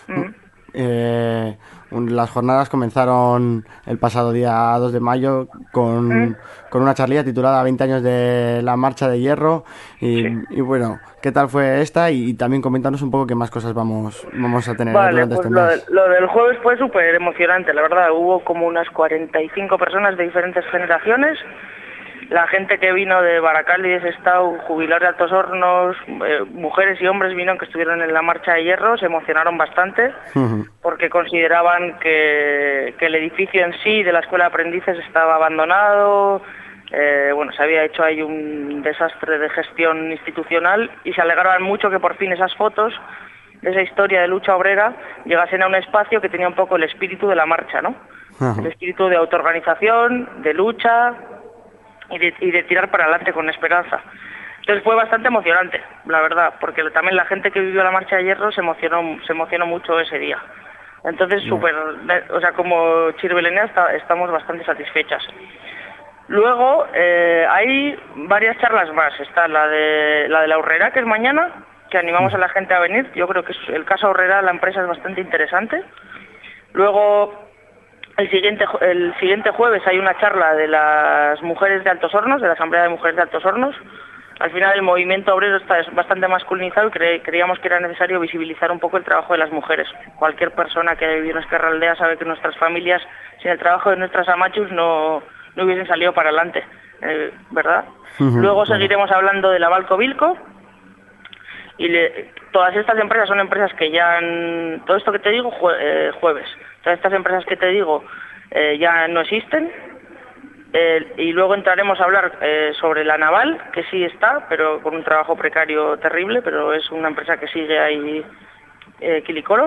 Las jornadas comenzaron el pasado día 2 de mayo con una charlilla titulada 20 años de la Marcha de Hierro y bueno, ¿qué tal fue esta? Y también comentarnos un poco qué más cosas vamos a tener durante este mes. Lo del jueves fue súper emocionante, la verdad. Hubo como unas 45 personas de diferentes generaciones. La gente que vino de Baracaldo y de Sestao, jubilados de Altos Hornos, mujeres y hombres vinieron que estuvieron en la Marcha de Hierro, se emocionaron bastante porque consideraban que el edificio en sí de la Escuela de Aprendices estaba abandonado, se había hecho ahí un desastre de gestión institucional y se alegraban mucho que por fin esas fotos de esa historia de lucha obrera llegasen a un espacio que tenía un poco el espíritu de la marcha, ¿no? El espíritu de autoorganización, de lucha y de tirar para adelante con esperanza. Entonces fue bastante emocionante, la verdad, porque también la gente que vivió la Marcha de Hierro se emocionó mucho ese día. Entonces como Chirbelenea estamos bastante satisfechas. Luego hay varias charlas más. Está la de la Aurrera, que es mañana, que animamos a la gente a venir. Yo creo que el caso Aurrera, la empresa, es bastante interesante. Luego el siguiente jueves hay una charla de las mujeres de Altos Hornos, de la Asamblea de Mujeres de Altos Hornos. Al final el movimiento obrero está bastante masculinizado y creíamos que era necesario visibilizar un poco el trabajo de las mujeres. Cualquier persona que haya vivido en Ezkerraldea sabe que nuestras familias, sin el trabajo de nuestras amachus, no hubiesen salido para adelante, ¿verdad? Luego seguiremos hablando de la Balco Bilco. Y todas estas empresas son empresas que ya todo esto que te digo, jueves. Todas estas empresas que te digo ya no existen. Y luego entraremos a hablar sobre la Naval, que sí está, pero con un trabajo precario terrible, pero es una empresa que sigue ahí, Quilicoro.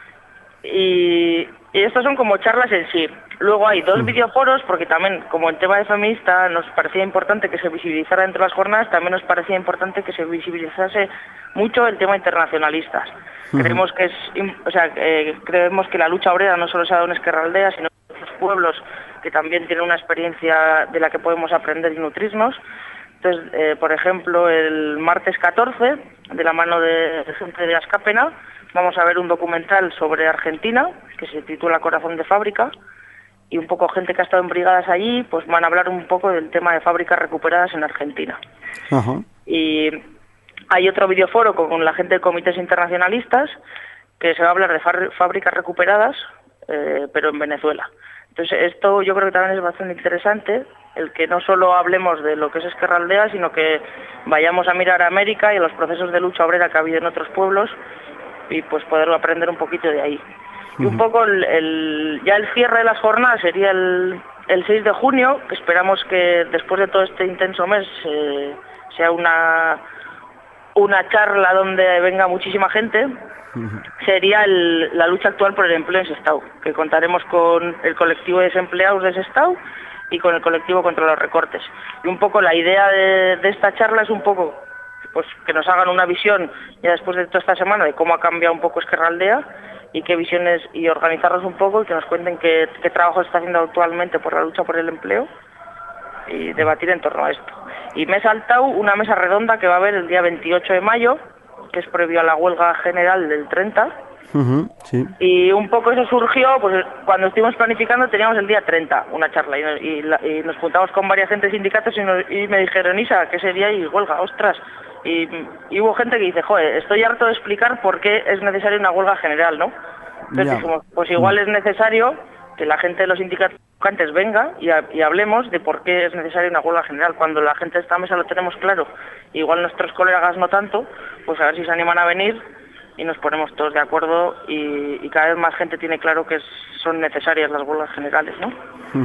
Y estas son como charlas en sí. Luego hay 2 videoforos, porque también, como el tema de feminista nos parecía importante que se visibilizara dentro de las jornadas, también nos parecía importante que se visibilizase mucho el tema internacionalistas. Creemos que creemos que la lucha obrera no solo se ha dado en Ezkerraldea, sino en otros pueblos que también tienen una experiencia de la que podemos aprender y nutrirnos. Entonces, por ejemplo, el martes 14, de la mano de gente de Azkapena, vamos a ver un documental sobre Argentina, que se titula Corazón de Fábrica, y un poco gente que ha estado en brigadas allí, pues van a hablar un poco del tema de fábricas recuperadas en Argentina. Y hay otro videoforo con la gente de comités internacionalistas, que se va a hablar de fábricas recuperadas, pero en Venezuela. Entonces esto yo creo que también es bastante interesante, el que no solo hablemos de lo que es Ezkerraldea, sino que vayamos a mirar a América y a los procesos de lucha obrera que ha habido en otros pueblos y pues poder aprender un poquito de ahí. Y un poco ya el cierre de las jornadas sería el 6 de junio, que esperamos que después de todo este intenso mes sea una charla donde venga muchísima gente. Sería la lucha actual por el empleo en Sestao, que contaremos con el colectivo de desempleados de Sestao y con el colectivo contra los recortes. Y un poco la idea de esta charla es un poco pues que nos hagan una visión ya después de toda esta semana de cómo ha cambiado un poco Ezkerraldea y qué visiones, y organizarnos un poco y que nos cuenten qué trabajo se está haciendo actualmente por la lucha por el empleo y debatir en torno a esto. Y me he saltado una mesa redonda que va a haber el día 28 de mayo, que es previo a la huelga general del 30, Sí. Y un poco eso surgió, pues cuando estuvimos planificando teníamos el día 30 una charla y nos juntamos con varias gente de sindicatos y me dijeron, Isa, que ese día hay huelga, ostras. Y hubo gente que dice, joder, estoy harto de explicar por qué es necesaria una huelga general, ¿no? Entonces dijimos, pues igual es necesario que la gente de los sindicatos venga y hablemos de por qué es necesaria una huelga general. Cuando la gente de esta mesa lo tenemos claro, igual nuestros colegas no tanto, pues a ver si se animan a venir y nos ponemos todos de acuerdo y cada vez más gente tiene claro que son necesarias las huelgas generales, ¿no?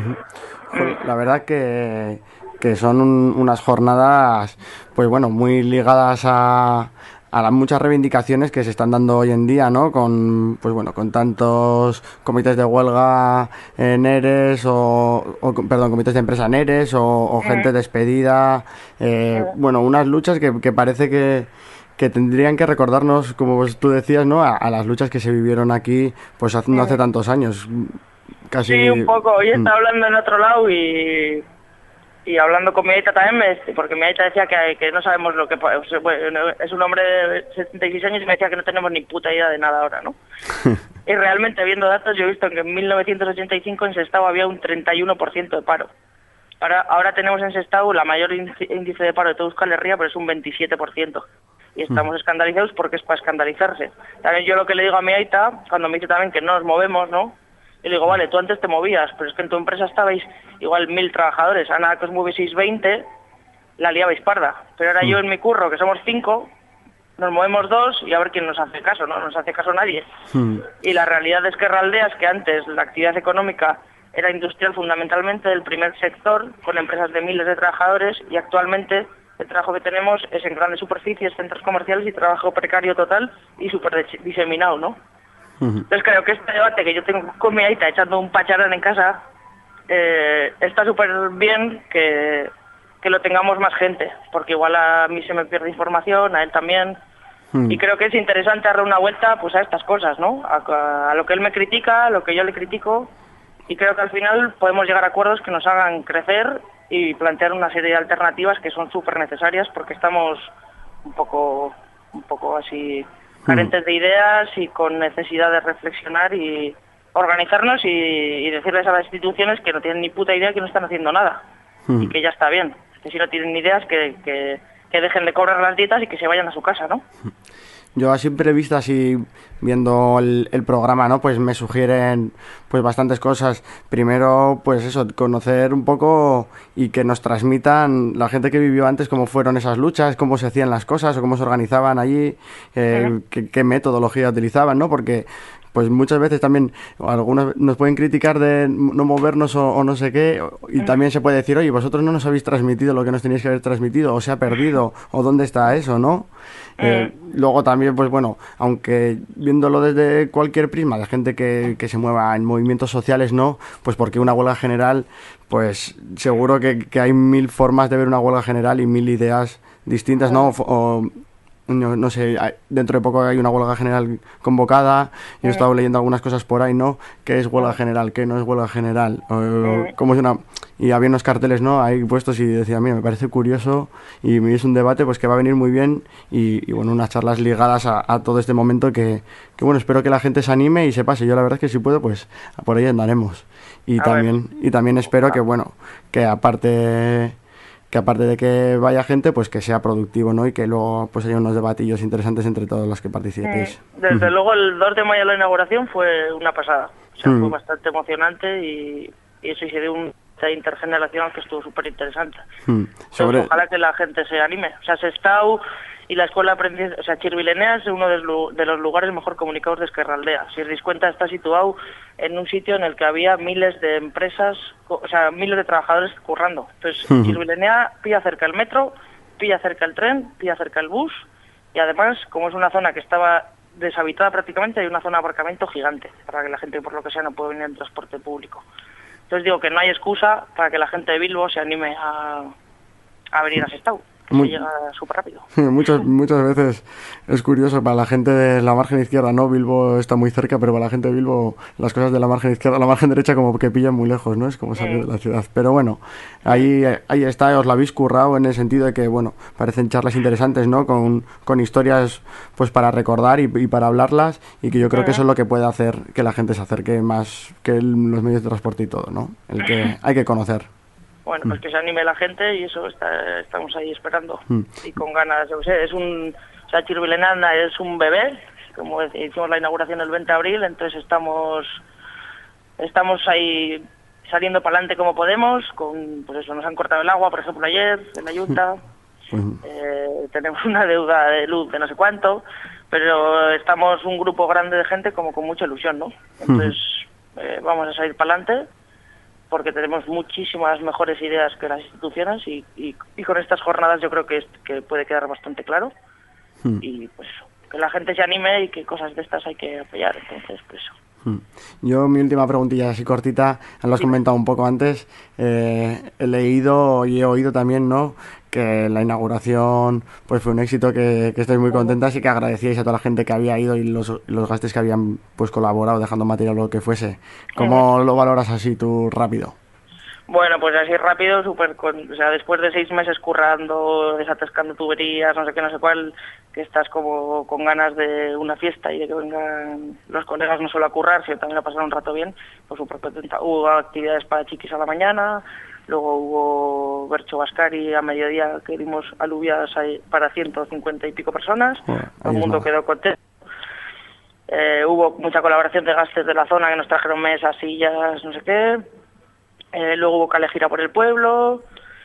La verdad que son unas jornadas, pues bueno, muy ligadas a las muchas reivindicaciones que se están dando hoy en día, ¿no? Con, pues bueno, con tantos comités de huelga en ERES perdón, comités de empresa en ERES o gente despedida, bueno, unas luchas que parece que tendrían que recordarnos, como tú decías, ¿no? A las luchas que se vivieron aquí, pues no hace tantos años, casi. Sí, un poco. Hoy estaba hablando en otro lado y hablando con mi aita también, porque mi aita decía que no sabemos lo que... Bueno, es un hombre de 76 años y me decía que no tenemos ni puta idea de nada ahora, ¿no? Y realmente, viendo datos, yo he visto que en 1985 en Sestao había un 31% de paro. Ahora tenemos en Sestao la mayor índice de paro de toda Euskal Herria, pero es un 27%. Y estamos escandalizados porque es para escandalizarse. También yo lo que le digo a mi aita, cuando me dice también que no nos movemos, ¿no? Y le digo, vale, tú antes te movías, pero es que en tu empresa estabais igual 1000 trabajadores. Ahora que os movieseis 20, la liabais parda. Pero ahora yo en mi curro, que somos 5, nos movemos 2 y a ver quién nos hace caso, ¿no? No nos hace caso nadie. Y la realidad es que Erraldeas, que antes la actividad económica era industrial fundamentalmente del primer sector, con empresas de miles de trabajadores, y actualmente el trabajo que tenemos es en grandes superficies, centros comerciales y trabajo precario total y súper diseminado, ¿no? Entonces creo que este debate que yo tengo con mi aita echando un pacharán en casa está súper bien que lo tengamos más gente, porque igual a mí se me pierde información, a él también, y creo que es interesante darle una vuelta pues a estas cosas, ¿no? A lo que él me critica, a lo que yo le critico, y creo que al final podemos llegar a acuerdos que nos hagan crecer y plantear una serie de alternativas que son súper necesarias, porque estamos un poco así carentes de ideas y con necesidad de reflexionar y organizarnos y decirles a las instituciones que no tienen ni puta idea, que no están haciendo nada y que ya está bien, que si no tienen ideas que dejen de cobrar las dietas y que se vayan a su casa, ¿no? Yo a simple vista, así viendo el programa, ¿no? Pues me sugieren pues bastantes cosas. Primero, pues eso, conocer un poco y que nos transmitan la gente que vivió antes cómo fueron esas luchas, cómo se hacían las cosas o cómo se organizaban allí, qué metodología utilizaban, ¿no? Porque pues muchas veces también algunos nos pueden criticar de no movernos o no sé qué, y también se puede decir, oye, vosotros no nos habéis transmitido lo que nos teníais que haber transmitido, o se ha perdido, o dónde está eso, ¿no? Luego también, pues bueno, aunque viéndolo desde cualquier prisma de gente que se mueva en movimientos sociales, ¿no? Pues porque una huelga general, pues seguro que hay 1000 formas de ver una huelga general y 1000 ideas distintas, ¿no? No sé, dentro de poco hay una huelga general convocada. Yo he estado leyendo algunas cosas por ahí, ¿no? ¿Qué es huelga general? ¿Qué no es huelga general? ¿Cómo es una...? Y había unos carteles, ¿no? Ahí puestos y decía, mira, me parece curioso y es un debate pues que va a venir muy bien y bueno, unas charlas ligadas a todo este momento que bueno, espero que la gente se anime y se pase. Yo la verdad es que si puedo, pues por ahí andaremos. Y también espero que, bueno, que aparte de que vaya gente, pues que sea productivo, ¿no? Y que luego pues haya unos debatillos interesantes entre todos los que participéis. Desde luego el 2 de mayo la inauguración fue una pasada. O sea, fue bastante emocionante y eso, y se dio un intergeneracional que estuvo súper interesante. Ojalá que la gente se anime. O sea, Sestao y la escuela aprendiz, o sea, Chirvilenea es uno de los lugares mejor comunicados de Ezkerraldea. Si os dais cuenta, está situado en un sitio en el que había miles de empresas, o sea, miles de trabajadores currando. Entonces, Chirvilenea pilla cerca el metro, pilla cerca el tren, pilla cerca el bus, y además, como es una zona que estaba deshabitada prácticamente, hay una zona de aparcamiento gigante, para que la gente, por lo que sea, no pueda venir en transporte público. Entonces digo que no hay excusa para que la gente de Bilbo se anime a venir a Sestao, se llega súper rápido. Muchas veces es curioso para la gente de la margen izquierda, ¿no? Bilbo está muy cerca, pero para la gente de Bilbo las cosas de la margen izquierda, la margen derecha como que pillan muy lejos, ¿no? Es como salir de la ciudad. Pero bueno, ahí está, os la habéis currado en el sentido de que, bueno, parecen charlas interesantes, ¿no? Con historias pues para recordar y para hablarlas, y que yo creo que eso es lo que puede hacer que la gente se acerque más que los medios de transporte y todo, ¿no? El que hay que conocer. Bueno, pues que se anime la gente y eso estamos ahí esperando. Y con ganas, yo sé, o sea, Chirvilenana es un bebé, como hicimos la inauguración el 20 de abril, entonces estamos ahí saliendo para adelante como podemos, pues eso, nos han cortado el agua, por ejemplo, ayer, en la Junta, tenemos una deuda de luz de no sé cuánto, pero estamos un grupo grande de gente como con mucha ilusión, ¿no? Entonces vamos a salir para adelante, porque tenemos muchísimas mejores ideas que las instituciones y con estas jornadas yo creo que puede quedar bastante claro. Y pues que la gente se anime y que cosas de estas hay que apoyar, entonces pues eso. Yo, mi última preguntilla así cortita, lo has comentado un poco antes, he leído y he oído también, ¿no?, que la inauguración pues fue un éxito, que estáis muy contentas y que agradecíais a toda la gente que había ido y los gastos que habían pues colaborado dejando material o lo que fuese. ¿Cómo lo valoras así tú rápido? Bueno, pues así rápido, o sea, después de 6 meses currando, desatascando tuberías, no sé qué, no sé cuál, que estás como con ganas de una fiesta y de que vengan los colegas no solo a currar, sino también a pasar un rato bien, pues súper contenta. Hubo actividades para chiquis a la mañana, luego hubo Bercho Bascari a mediodía, que dimos alubias para 150 y pico personas, todo el mundo quedó contento. Hubo mucha colaboración de gastes de la zona que nos trajeron mesas, sillas, no sé qué. Luego hubo calejira por el pueblo,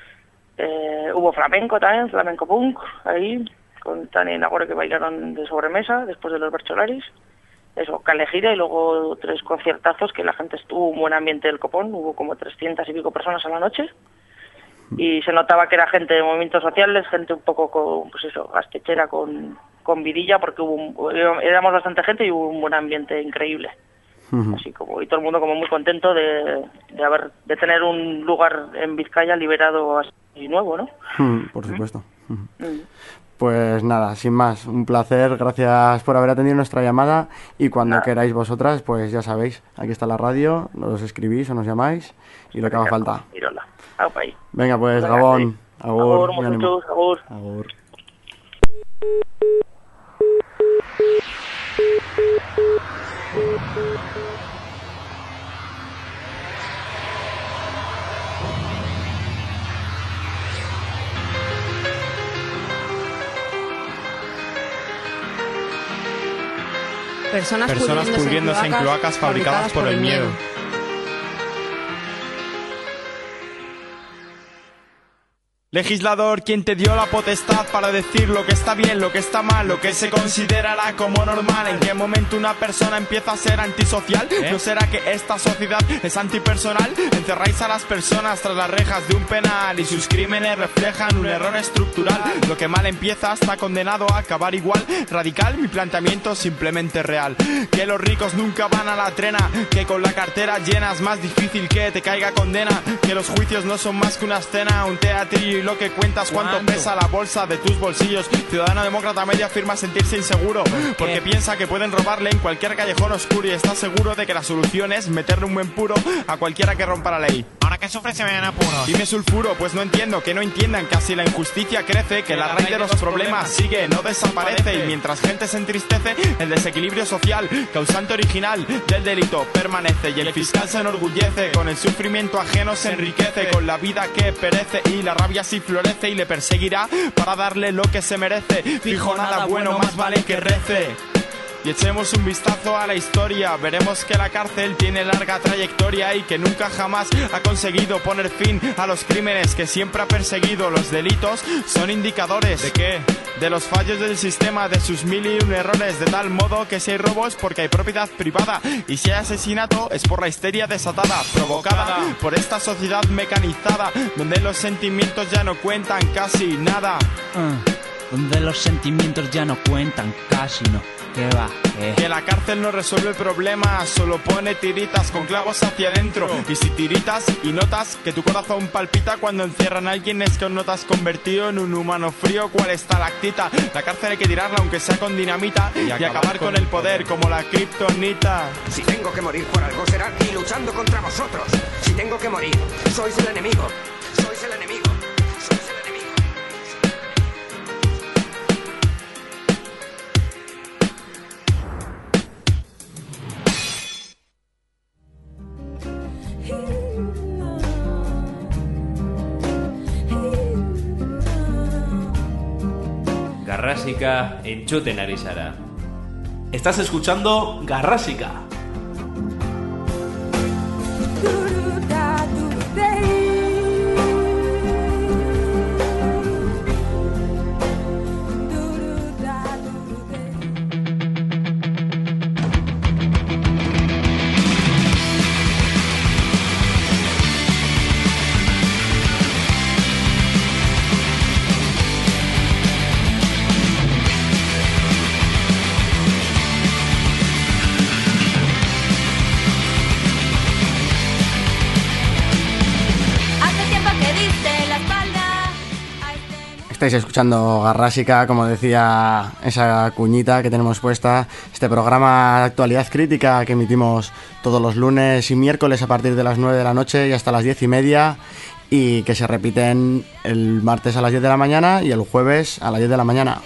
hubo flamenco también, flamenco punk, ahí, con Tania y Nagore que bailaron de sobremesa después de los Bercholaris. Eso, calejira y luego 3 conciertazos que la gente estuvo, un buen ambiente del copón, hubo como 300 y pico personas a la noche. Y se notaba que era gente de movimientos sociales, gente un poco con, pues eso, gastechera con vidilla, porque éramos bastante gente y hubo un buen ambiente increíble. Así como, y todo el mundo como muy contento de tener un lugar en Vizcaya liberado así nuevo, ¿no? Por supuesto. Pues nada, sin más, un placer, gracias por haber atendido nuestra llamada, y cuando queráis vosotras, pues ya sabéis, aquí está la radio, nos escribís o nos llamáis y lo que haga falta. Venga, pues Gabón, agur, agur. Personas pudriéndose en cloacas fabricadas por el miedo. Legislador, ¿quién te dio la potestad para decir lo que está bien, lo que está mal, lo que se considerará como normal? ¿En qué momento una persona empieza a ser antisocial? ¿No será que esta sociedad es antipersonal? Encerráis a las personas tras las rejas de un penal y sus crímenes reflejan un error estructural. Lo que mal empieza está condenado a acabar igual. Radical, mi planteamiento simplemente real. Que los ricos nunca van a la trena, que con la cartera llena es más difícil que te caiga condena. Que los juicios no son más que una escena, un teatrillo, lo que cuentas, cuánto pesa la bolsa de tus bolsillos. Ciudadano demócrata medio afirma sentirse inseguro porque piensa que pueden robarle en cualquier callejón oscuro y está seguro de que la solución es meterle un buen puro a cualquiera que rompa la ley. Ahora que sufre se me dan apuro. Dime sulfuro, pues no entiendo, que no entiendan que así la injusticia crece, que la raíz de los problemas sigue, no desaparece, y mientras gente se entristece, el desequilibrio social, causante original del delito, permanece, y el fiscal se enorgullece, con el sufrimiento ajeno se enriquece, con la vida que perece, y la rabia sí florece y le perseguirá para darle lo que se merece. Fijo, nada bueno, más vale que rece. Y echemos un vistazo a la historia, veremos que la cárcel tiene larga trayectoria y que nunca jamás ha conseguido poner fin a los crímenes que siempre ha perseguido. Los delitos son indicadores ¿de qué? De los fallos del sistema, de sus 1001 errores, de tal modo que si hay robos porque hay propiedad privada y si hay asesinato es por la histeria desatada, provocada por esta sociedad mecanizada, donde los sentimientos ya no cuentan casi nada. Donde los sentimientos ya no cuentan casi, no. ¿Qué va? Que la cárcel no resuelve problemas, solo pone tiritas con clavos hacia adentro. Y si tiritas y notas que tu corazón palpita cuando encierran a alguien, es que aún no te has convertido en un humano frío cual estalactita. La cárcel hay que tirarla aunque sea con dinamita y acabar con el poder como la kriptonita. Si tengo que morir por algo será aquí luchando contra vosotros. Si tengo que morir, sois el enemigo. Sois el enemigo. Garrasika entzuten ari zara. Estás escuchando Garrasika. Estáis escuchando Garrasika, como decía esa cuñita que tenemos puesta, este programa de actualidad crítica que emitimos todos los lunes y miércoles a partir de las 9 de la noche y hasta las 10:30 y que se repiten el martes a las 10 de la mañana y el jueves a las 10 de la mañana.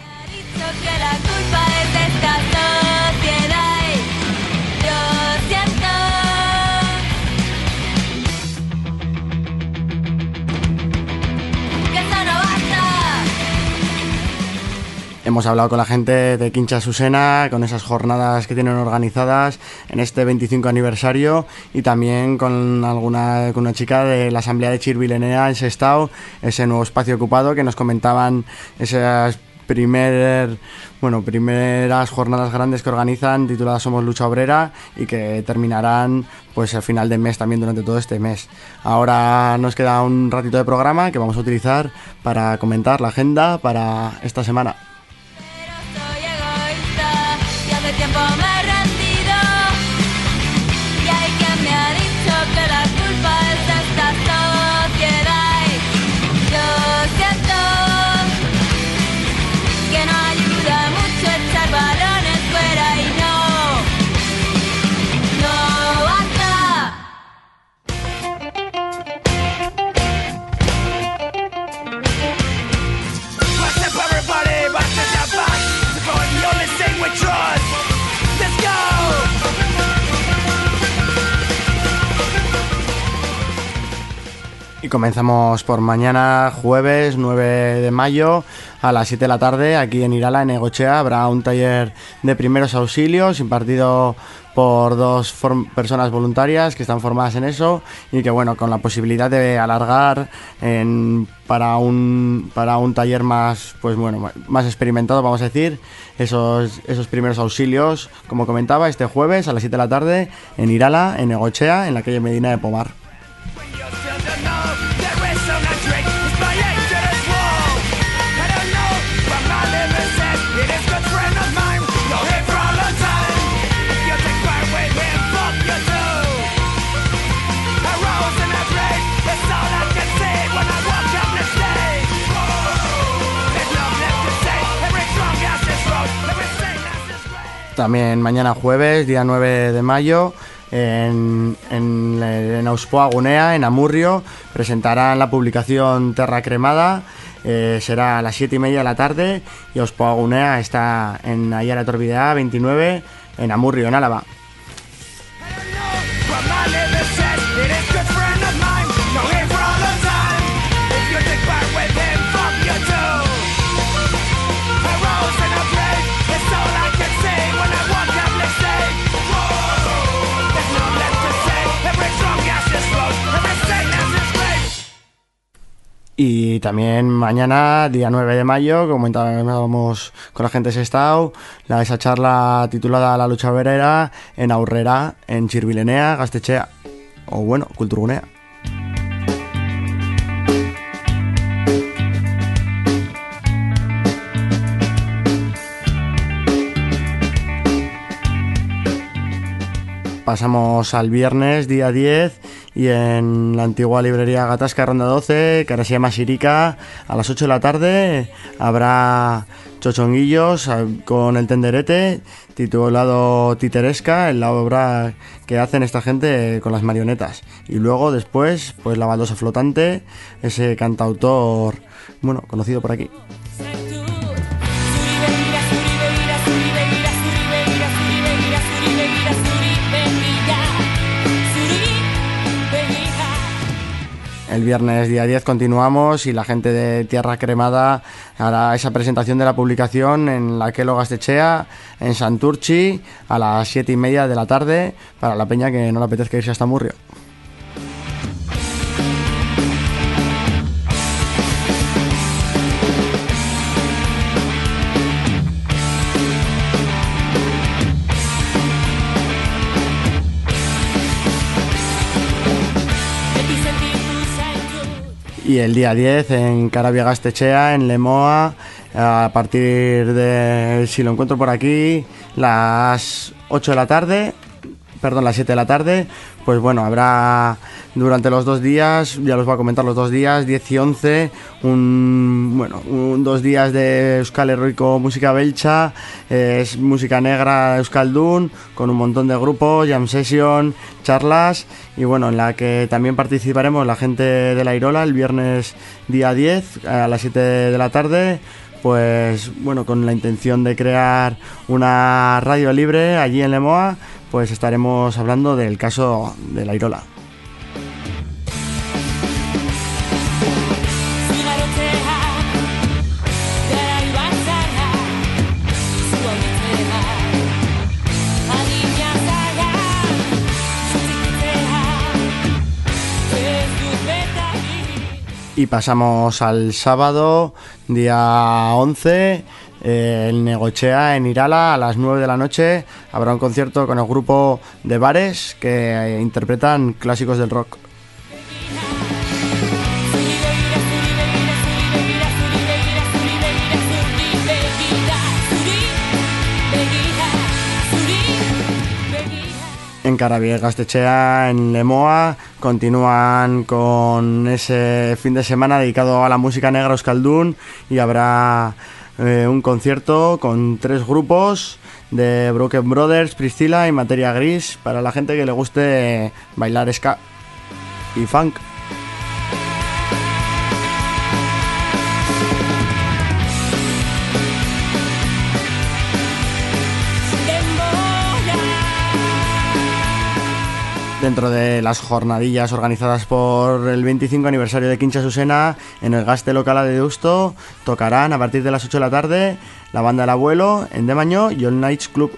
Hemos hablado con la gente de Quincha Susena, con esas jornadas que tienen organizadas en este 25 aniversario y también con una chica de la Asamblea de Chirvilenea en Sestao, ese nuevo espacio ocupado que nos comentaban esas primeras jornadas grandes que organizan tituladas Somos Lucha Obrera y que terminarán pues al final de mes también durante todo este mes. Ahora nos queda un ratito de programa que vamos a utilizar para comentar la agenda para esta semana. Tiempo me he rendido y hay quien me ha dicho que la culpa es de esta sociedad. Yo siento que no ayuda mucho echar balones fuera y no basta. What's up everybody, back to the back. The only thing we trust. Y comenzamos por mañana, jueves 9 de mayo, a las 7 de la tarde, aquí en Irala, en Egochea, habrá un taller de primeros auxilios impartido por dos personas voluntarias que están formadas en eso y que, bueno, con la posibilidad de alargar para un taller más, pues bueno, más experimentado, vamos a decir, esos primeros auxilios, como comentaba, este jueves a las 7 de la tarde en Irala, en Egochea, en la calle Medina de Pomar. También mañana jueves, día 9 de mayo, en Auspoa Gunea, en Amurrio, presentarán la publicación Terra Cremada. Será a las 7:30 de la tarde y Auspoa Gunea está en Ayala Torbidea 29, en Amurrio, en Álava. Y también mañana, día 9 de mayo, comentábamos con la gente de Sestao, esa charla titulada La lucha obrera en Aurrera, en Chirvilenea, Gaztetxea, o bueno, Kulturgunea. pasamos al viernes, día 10, y en la antigua librería Gatasca, Ronda 12, que ahora se llama Sirica, a las 8 de la tarde habrá chochonguillos con el tenderete, titulado Titeresca, en la obra que hacen esta gente con las marionetas. Y luego, después, pues La Baldosa Flotante, ese cantautor, bueno, conocido por aquí. El viernes día 10 continuamos y la gente de Tierra Cremada hará esa presentación de la publicación en la Kelo Gaztetxea, en Santurchi, a las 7:30 de la tarde, para la peña que no le apetezca irse hasta Murrio. Y el día 10 en Carabia Gaztetxea, en Lemoa, a partir de, si lo encuentro por aquí, las 8 de la tarde, perdón, las 7 de la tarde, pues bueno, habrá durante los 2 días, ya los voy a comentar los 2 días, 10 y 11, 2 días de Euskal Herriko Música Beltza, es música negra Euskaldun, con un montón de grupos, jam session, charlas, y bueno, en la que también participaremos la gente de la Irola el viernes día 10 a las 7 de la tarde, pues bueno, con la intención de crear una radio libre allí en Lemoa, pues estaremos hablando del caso de la Irola. Y pasamos al sábado, día 11, en Negochea, en Irala, a las 9 de la noche. Habrá un concierto con el grupo de Bares que interpretan clásicos del rock. En Carabia Gaztetxea, en Lemoa, continúan con ese fin de semana dedicado a la música negra euskaldun y habrá un concierto con 3 grupos de Broken Brothers, Priscila y Materia Gris para la gente que le guste bailar ska y funk. Dentro de las jornadillas organizadas por el 25 aniversario de Quincha Susena, en el Gaste Local de Deusto, tocarán a partir de las 8 de la tarde la banda El Abuelo, en Demaño y All Nights Club.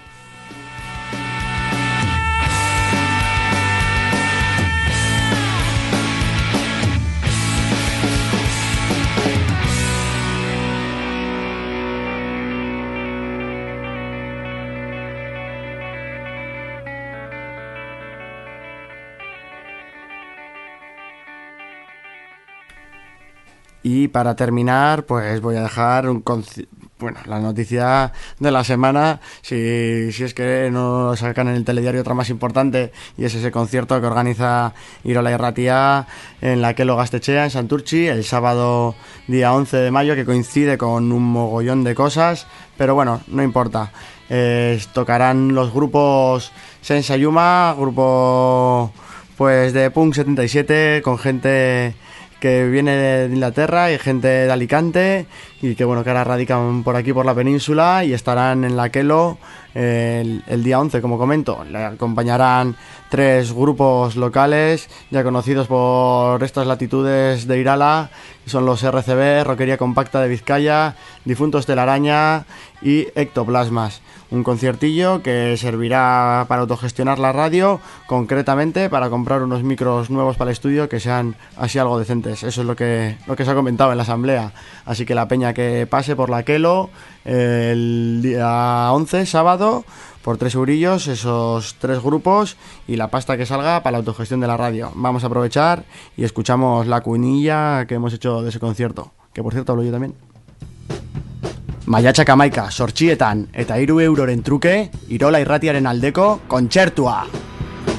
Y para terminar, pues voy a dejar la noticia de la semana, si es que no sacan en el telediario otra más importante, y es ese concierto que organiza Irola Irratia en la Kelo Gaztetxea, en Santurchi, el sábado día 11 de mayo, que coincide con un mogollón de cosas, pero bueno, no importa. Tocarán los grupos Sensa Yuma, grupo pues de Punk 77, con gente que viene de Inglaterra y gente de Alicante y que bueno, que ahora radican por aquí por la península y estarán en la Kelo el día 11, como comento. Le acompañarán 3 grupos locales ya conocidos por estas latitudes de Irala, que son los RCB, Rockería Compacta de Vizcaya, Difuntos Telaraña y Ectoplasmas. Un conciertillo que servirá para autogestionar la radio, concretamente para comprar unos micros nuevos para el estudio que sean así algo decentes. Eso es lo que se ha comentado en la asamblea. Así que la peña que pase por la Kelo el día 11, sábado, por 3 eurillos, esos 3 grupos y la pasta que salga para la autogestión de la radio. Vamos a aprovechar y escuchamos la cuñilla que hemos hecho de ese concierto, que por cierto hablo yo también. Maiatxak 11 zortzietan eta 3 euroren truke, Irola Irratiaren aldeko kontzertua.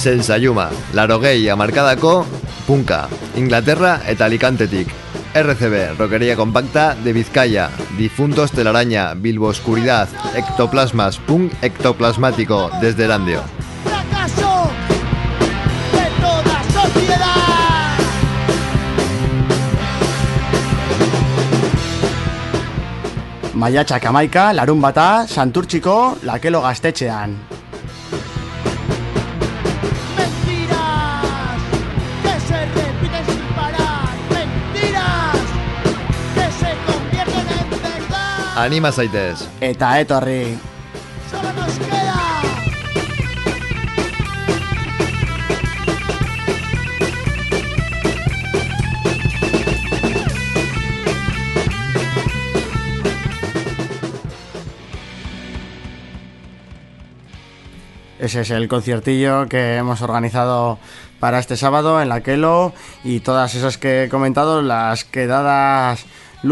Sensayuma, Larogei amarkadako punka, Inglaterra eta Alicantetik. RCB, Rockería Compacta de Vizcaya, Difuntos Telaraña, Bilbo Oscuridad, Ectoplasmas, punk ectoplasmático desde Erandio. Fracaso de toda sociedad. Maiatxak amaika, larunbata, Santurtziko, Lakelo gaztetxean. Mentiras que se repiten sin parar. Mentiras que se convierten en verdad. Anima zaitez. Eta etorri. Solo nos queda Ese es el conciertillo que hemos organizado para este sábado en Lakelo, y todas esas que he comentado, las quedadas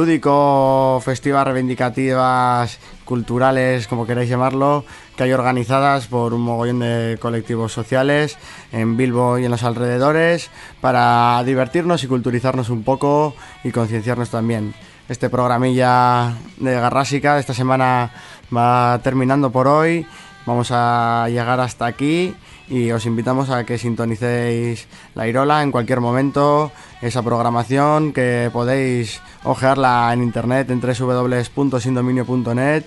lúdico, festivas, reivindicativas, culturales, como queráis llamarlo, que hay organizadas por un mogollón de colectivos sociales en Bilbo y en los alrededores, para divertirnos y culturizarnos un poco y concienciarnos también. Este programilla de Garrásica de esta semana va terminando por hoy. Vamos a llegar hasta aquí y os invitamos a que sintonicéis La Irola en cualquier momento, esa programación que podéis ojearla en internet en www.sindominio.net,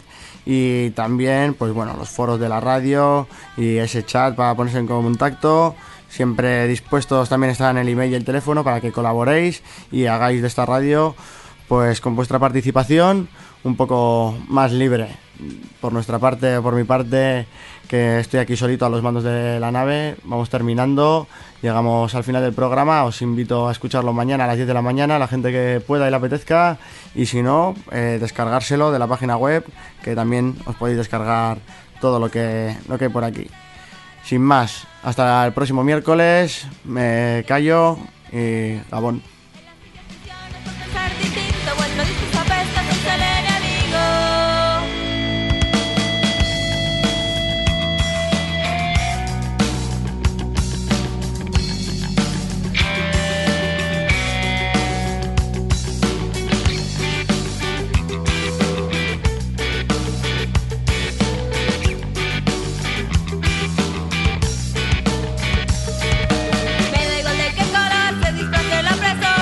y también pues bueno, los foros de la radio y ese chat para ponerse en contacto. Siempre dispuestos también están el email y el teléfono para que colaboréis y hagáis de esta radio, pues con vuestra participación, un poco más libre. Por nuestra parte, por mi parte, que estoy aquí solito a los mandos de la nave, vamos terminando, llegamos al final del programa. Os invito a escucharlo mañana a las 10 de la mañana, la gente que pueda y le apetezca, y si no, descargárselo de la página web, que también os podéis descargar todo lo que hay por aquí. Sin más, hasta el próximo miércoles, me callo y Gabón. Me da igual de qué color se disfrace la presa.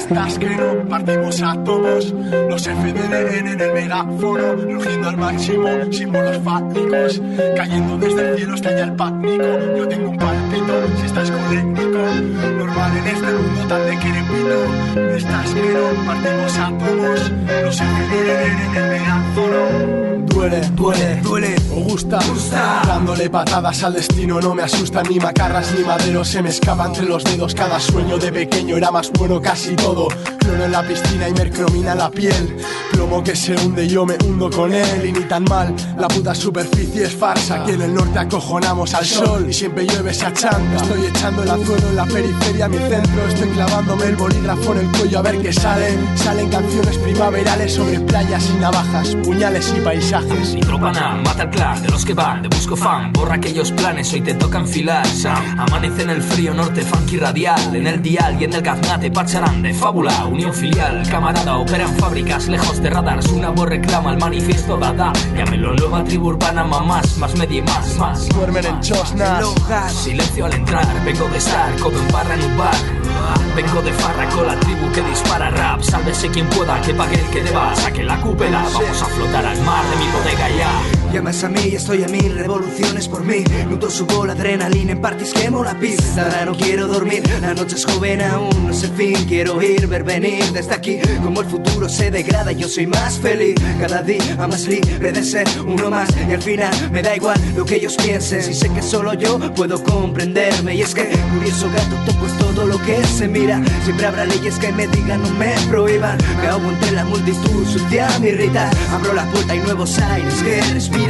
Estás que no partimos átomos, los FDN en el megáfono, rugiendo al máximo, símbolos fácticos, cayendo desde el cielo estalla el pánico. Yo tengo un palpito, si estás colérico, normal en este mundo tan decrépito. Estás que no partimos átomos, los FDN en el megáfono. Duele, duele, duele, o gusta, dándole patadas al destino. No me asustan ni macarras ni maderos, se me escapa entre los dedos. Cada sueño de pequeño era más bueno casi todo. Cloro en la piscina y mercromina en la piel, plomo que se hunde y yo me hundo con él. Y ni tan mal, la puta superficie es farsa. Aquí en el norte acojonamos al sol y siempre llueve esa chanta. Estoy echando el anzuelo en la periferia, mi centro. Estoy clavándome el bolígrafo en el cuello a ver qué salen. Salen canciones primaverales sobre playas y navajas, puñales y paisajes. Nitropana, mata el clan de los que van de busco fan. Borra aquellos planes, hoy te toca enfilar. Amanece en el frío norte, funky radial. En el dial y en el gaznate, pacharán de fábula. Unión filial, camarada, operan fábricas lejos de radars. Una voz reclama el manifiesto dada. Llámelo nueva tribu urbana, mamás, más media y más. Duermen en chosnas, silencio al entrar, vengo de estar, codo en barra en un bar. Vengo de farra con la tribu que dispara rap. Sálvese quien pueda, que pague el que deba. Saque la cúpula, vamos a flotar al mar de mi bodega ya. Llamas a mí y estoy a 1000 revoluciones por mí. Nudo subo la adrenalina, en parties quemo la pista. Ahora no quiero dormir, la noche es joven aún, no es el fin. Quiero ir, ver venir desde aquí. Como el futuro se degrada, yo soy más feliz. Cada día más libre de ser uno más. Y al final me da igual lo que ellos piensen. Si sé que solo yo puedo comprenderme. Y es que curioso gato toco todo lo que se mira. Siempre habrá leyes que me digan no me prohíban. Me ahogo entre la multitud, sucia me irrita. Abro la puerta y nuevos aires que respiran.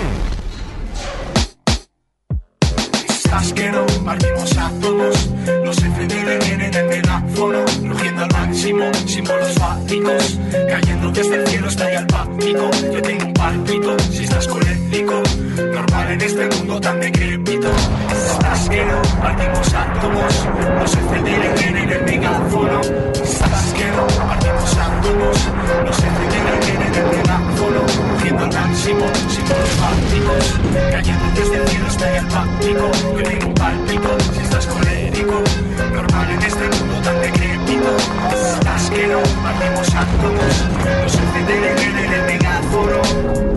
Estás que no partimos átomos, los FDN en el megáfono, rugiendo al máximo, símbolos fácticos, cayendo desde el cielo estalla el pánico. Yo tengo un palpito, si estás colérico, normal en este mundo tan decrépito. Estás que no partimos átomos, los FDN en el megáfono. Estás que no partimos átomos, los FDN en el megáfono, rugiendo al máximo, símbolos fácticos, cayendo desde el cielo estalla el pánico. Yo tengo un palpito, si estás colérico, normal en este mundo tan decrépito. Estás que no partimos átomos, los FDN en el megáfono.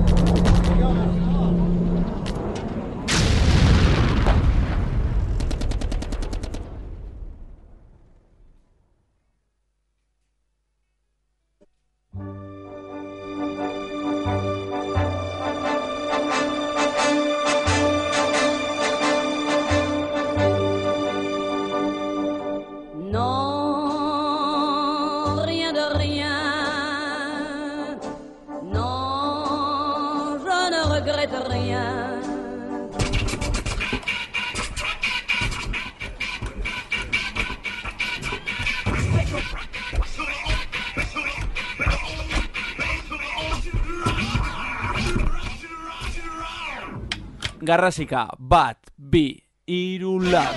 Garrasika, bat, bi, hiru, lau.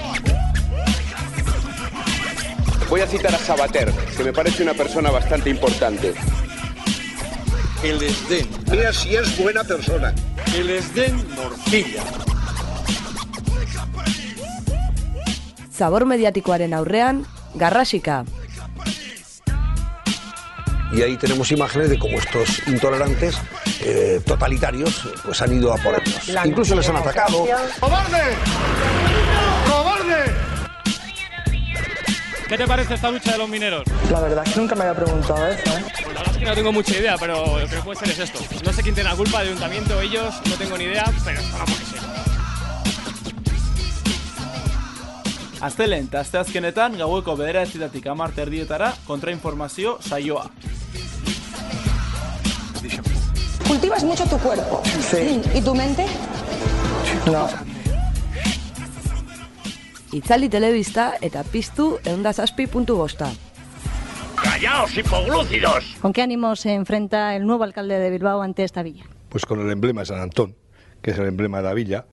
Voy a citar a Sabater, que me parece una persona bastante importante. El desdén. Mira si es buena persona. El desdén morcilla. Zabor mediatikoaren aurrean, Garrasika. Y ahí tenemos imágenes de cómo estos intolerantes totalitarios pues han ido a por ellos. Incluso les han atacado. ¡Cobarde! ¡Cobarde! ¿Qué te parece esta lucha de los mineros? La verdad es que nunca me había preguntado eso, ¿eh? Pues la verdad es que no tengo mucha idea, pero lo que puede ser es esto. No sé quién tiene la culpa, el ayuntamiento o ellos, no tengo ni idea, pero esperamos que sí. Astelehen eta asteazkenetan gaueko 9:00 hamar erdietara kontrainformazio saioa. Cultivas mucho tu cuerpo. Sí. ¿Y tu mente? No. Itzali telebista eta piztu 107.5. ¡Callaos, hipoglúcidos! ¿Con qué ánimo se enfrenta el nuevo alcalde de Bilbao ante esta villa? Pues con el emblema de San Antón, que es el emblema de la villa,